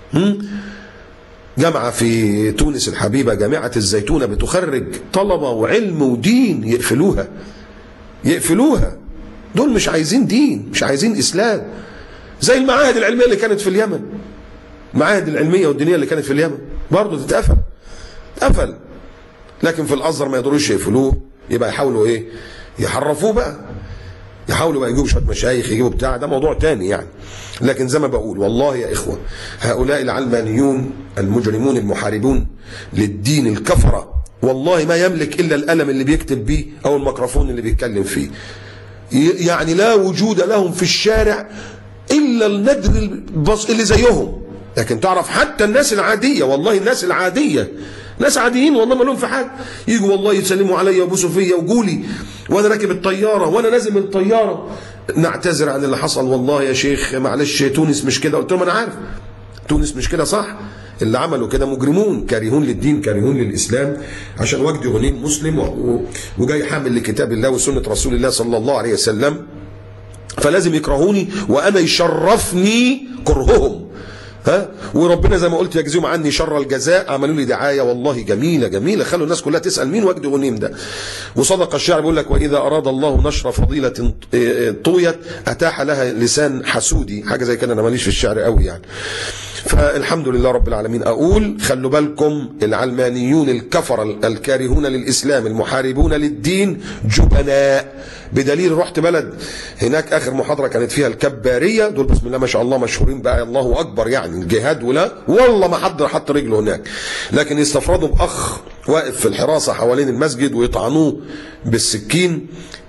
جامعة في تونس الحبيبة، جامعة الزيتونة، بتخرج طلبة وعلم ودين، يقفلوها. دول مش عايزين دين، مش عايزين إسلام. زي المعاهد العلمية اللي كانت في اليمن، المعاهد العلمية والدينية اللي كانت في اليمن برضه تتقفل. لكن في الأزهر ما يقدروش يقفلوه، يبقى يحاولوا يحرفوه بقى. يحاولوا بقى يجيبوا شويه مشايخ، يجيبوا بتاع، ده موضوع تاني يعني. لكن زي ما بقول والله يا اخوه، هؤلاء العلمانيون المجرمون المحاربون للدين الكفره، والله ما يملك الا القلم اللي بيكتب بيه او الميكروفون اللي بيتكلم فيه. يعني لا وجود لهم في الشارع الا الندر اللي زيهم. لكن تعرف حتى الناس العاديه، والله الناس العاديه، ناس عاديين والله ما لهم في حاجه، يجوا والله يسلموا عليا ويبوسوا فيا وجولي وانا راكب الطياره وانا نازل من الطياره نعتذر عن اللي حصل، والله يا شيخ معلش تونس مش كده. قلت لهم انا عارف تونس مش كده صح، اللي عملوا كده مجرمون كارهون للدين كارهون للاسلام، عشان وجدي غنيم مسلم وجاي حامل لكتاب الله وسنه رسول الله صلى الله عليه وسلم، فلازم يكرهوني وانا يشرفني كرههم. وربنا زي ما قلت يجزيهم عني شر الجزاء. عملوا لي دعايه والله جميله جميله، خلوا الناس كلها تسال مين وجدي غنيم ده. وصدق الشاعر بيقول لك واذا اراد الله نشر فضيله طويت اتاح لها لسان حسودي، حاجه زي كده، انا ماليش في الشعر قوي يعني. فالحمد لله رب العالمين. اقول خلوا بالكم العلمانيون الكفر الكارهون للاسلام المحاربون للدين جبناء، بدليل رحت بلد هناك اخر محاضره كانت فيها الكباريه، دول بسم الله ما شاء الله مشهورين بقى الله اكبر يعني الجهاد، ولا والله ما حد حط رجله هناك، لكن يستفردوا باخ واقف في الحراسه حوالين المسجد ويطعنوه بالسكين.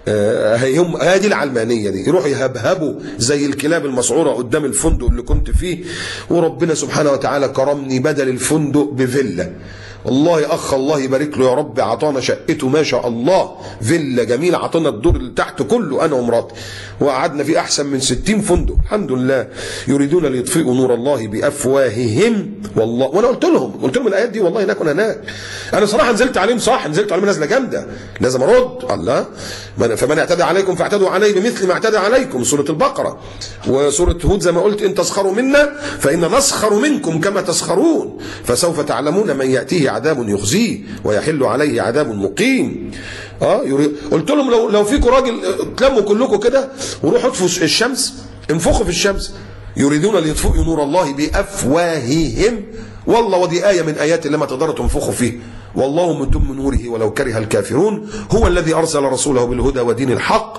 هذه العلمانيه دي، يروحوا يهبهبوا زي الكلاب المسعوره قدام الفندق اللي كنت فيه، وربنا سبحانه وتعالى كرمني بدل الفندق بفيلا. والله اخ الله يبارك له يا رب، عطانا شقته ما شاء الله فيلا جميله، عطانا الدور اللي تحت كله انا ومراتي، وقعدنا فيه احسن من 60 فندق الحمد لله. يريدون ليطفئوا نور الله بافواههم، والله وانا قلت لهم الايات دي والله هناك هناك. انا صراحه نزلت عليهم، صح نزلت عليهم نزله جامده، لازم ارد. الله فمن اعتدى عليكم فاعتدوا عليه بمثل ما اعتدى عليكم، سوره البقره. وسوره هود زي ما قلت ان تسخروا منا فإن نسخر منكم كما تسخرون، فسوف تعلمون من يأتيه عذاب يخزيه ويحل عليه عذاب مقيم. قلت لهم لو فيكم راجل تلموا كلكم كده وروحوا اطفوا الشمس، انفخوا في الشمس. يريدون ليطفئوا نور الله بأفواههم، والله ودي آية من آيات اللي ما تقدروا تنفخوا فيه. والله متم نوره ولو كره الكافرون، هو الذي أرسل رسوله بالهدى ودين الحق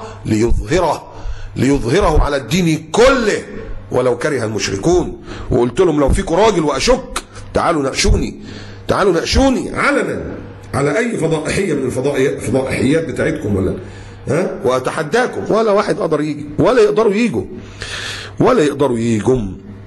ليظهره على الدين كله ولو كره المشركون. وقلت لهم لو فيكم راجل وأشك تعالوا ناقشوني علنا على أي فضائحية من الفضائحيات بتاعتكم ولا وأتحداكم، ولا واحد قدر يجي ولا يقدروا يجوا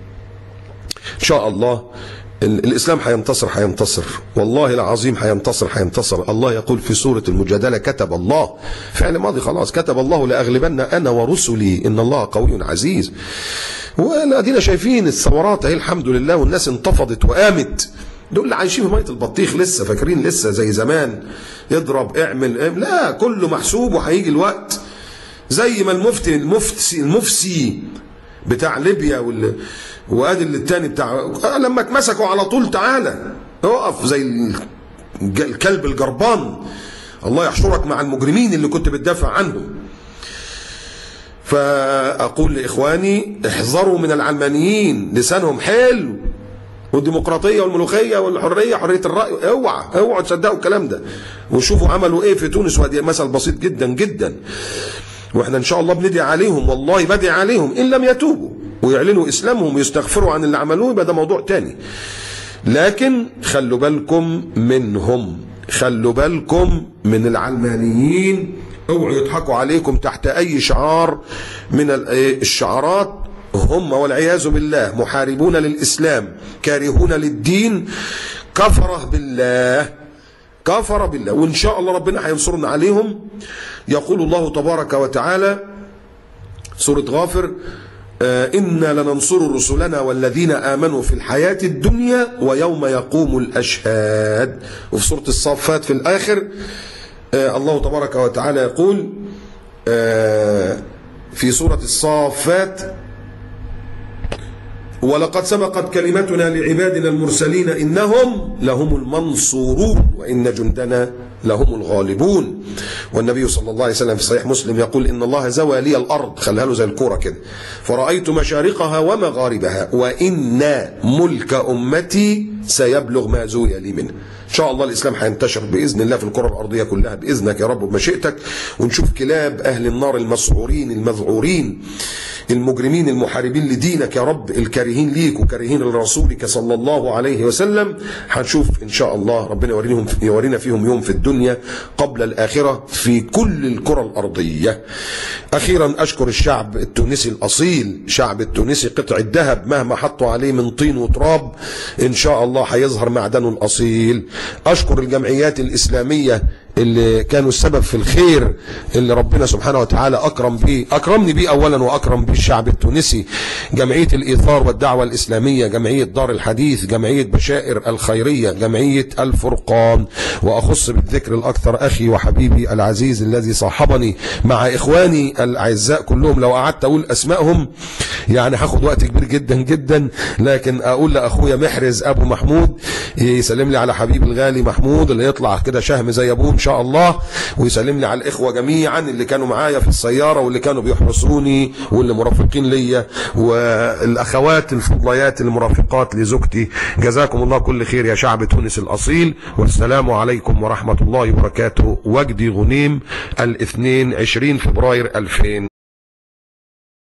إن شاء الله. الإسلام هينتصر والله العظيم، هينتصر. الله يقول في سورة المجادلة كتب الله، فعل ماضي خلاص، كتب الله لأغلبن أنا ورسلي إن الله قوي عزيز. وادينا شايفين الثورات اهي الحمد لله، والناس انتفضت وقامت. دول اللي عايشين في ميه البطيخ لسه فاكرين لسه زي زمان اضرب اعمل لا، كله محسوب وهيجي الوقت. زي ما المفسي بتاع ليبيا وادي الثاني بتاع لما اتمسكوا على طول تعالى اقف زي الكلب الجربان، الله يحشرك مع المجرمين اللي كنت بتدافع عنهم. فأقول لإخواني احذروا من العلمانيين، لسانهم حلو، والديمقراطية والملوخية والحرية حرية الرأي، اوعوا تصدقوا الكلام ده. وشوفوا عملوا ايه في تونس، وادي مثل بسيط جدا جدا، واحنا ان شاء الله بندعي عليهم، والله بدعي عليهم ان لم يتوبوا ويعلنوا اسلامهم ويستغفروا عن اللي عملوه، يبقى ده موضوع تاني. لكن خلوا بالكم منهم، خلوا بالكم من العلمانيين، اوعوا يضحكوا عليكم تحت اي شعار من الشعارات. هم والعياذ بالله محاربون للاسلام كارهون للدين، كفر بالله، وان شاء الله ربنا هينصرنا عليهم. يقول الله تبارك وتعالى سورة غافر إنا لننصر رسلنا والذين آمنوا في الحياة الدنيا ويوم يقوم الأشهاد. وفي سورة الصافات في الآخر الله تبارك وتعالى يقول في سورة الصافات ولقد سبقت كلمتنا لعبادنا المرسلين إنهم لهم المنصورون وإن جندنا لهم الغالبون. والنبي صلى الله عليه وسلم في صحيح مسلم يقول إن الله زوى لي الأرض، خلها له زي الكورة كده، فرأيت مشارقها ومغاربها وإن ملك أمتي سيبلغ ما زوي لي منه. ان شاء الله الاسلام هينتشر باذن الله في الكره الارضيه كلها باذنك يا رب وبمشيئتك، ونشوف كلاب اهل النار المسعورين المذعورين المجرمين المحاربين لدينك يا رب، الكارهين ليك وكارهين لرسولك صلى الله عليه وسلم، هنشوف ان شاء الله ربنا يورينا فيهم يوم في الدنيا قبل الاخره في كل الكره الارضيه. اخيرا اشكر الشعب التونسي الاصيل، شعب التونسي قطع الذهب مهما حطوا عليه من طين وتراب ان شاء الله هيظهر معدنه الاصيل. اشكر الجمعيات الاسلاميه اللي كانوا السبب في الخير اللي ربنا سبحانه وتعالى اكرمني بيه اولا واكرم بيه الشعب التونسي، جمعيه الايثار والدعوه الاسلاميه، جمعيه دار الحديث، جمعيه بشائر الخيريه، جمعيه الفرقان. واخص بالذكر الاكثر اخي وحبيبي العزيز الذي صاحبني مع اخواني الاعزاء كلهم، لو قعدت اقول اسمائهم يعني هاخد وقت كبير جدا جدا، لكن اقول لاخويا محرز ابو محمود يسلم لي على حبيبي الغالي محمود اللي يطلع كده شهم زي ابوه ان شاء الله، ويسلم لي على الاخوه جميعا اللي كانوا معايا في السياره واللي كانوا بيحرسوني واللي مرافقين ليا، والاخوات الفضليات المرافقات لزوجتي. جزاكم الله كل خير يا شعب تونس الاصيل، والسلام عليكم ورحمه الله وبركاته. وجدي غنيم، 22 فبراير 2000.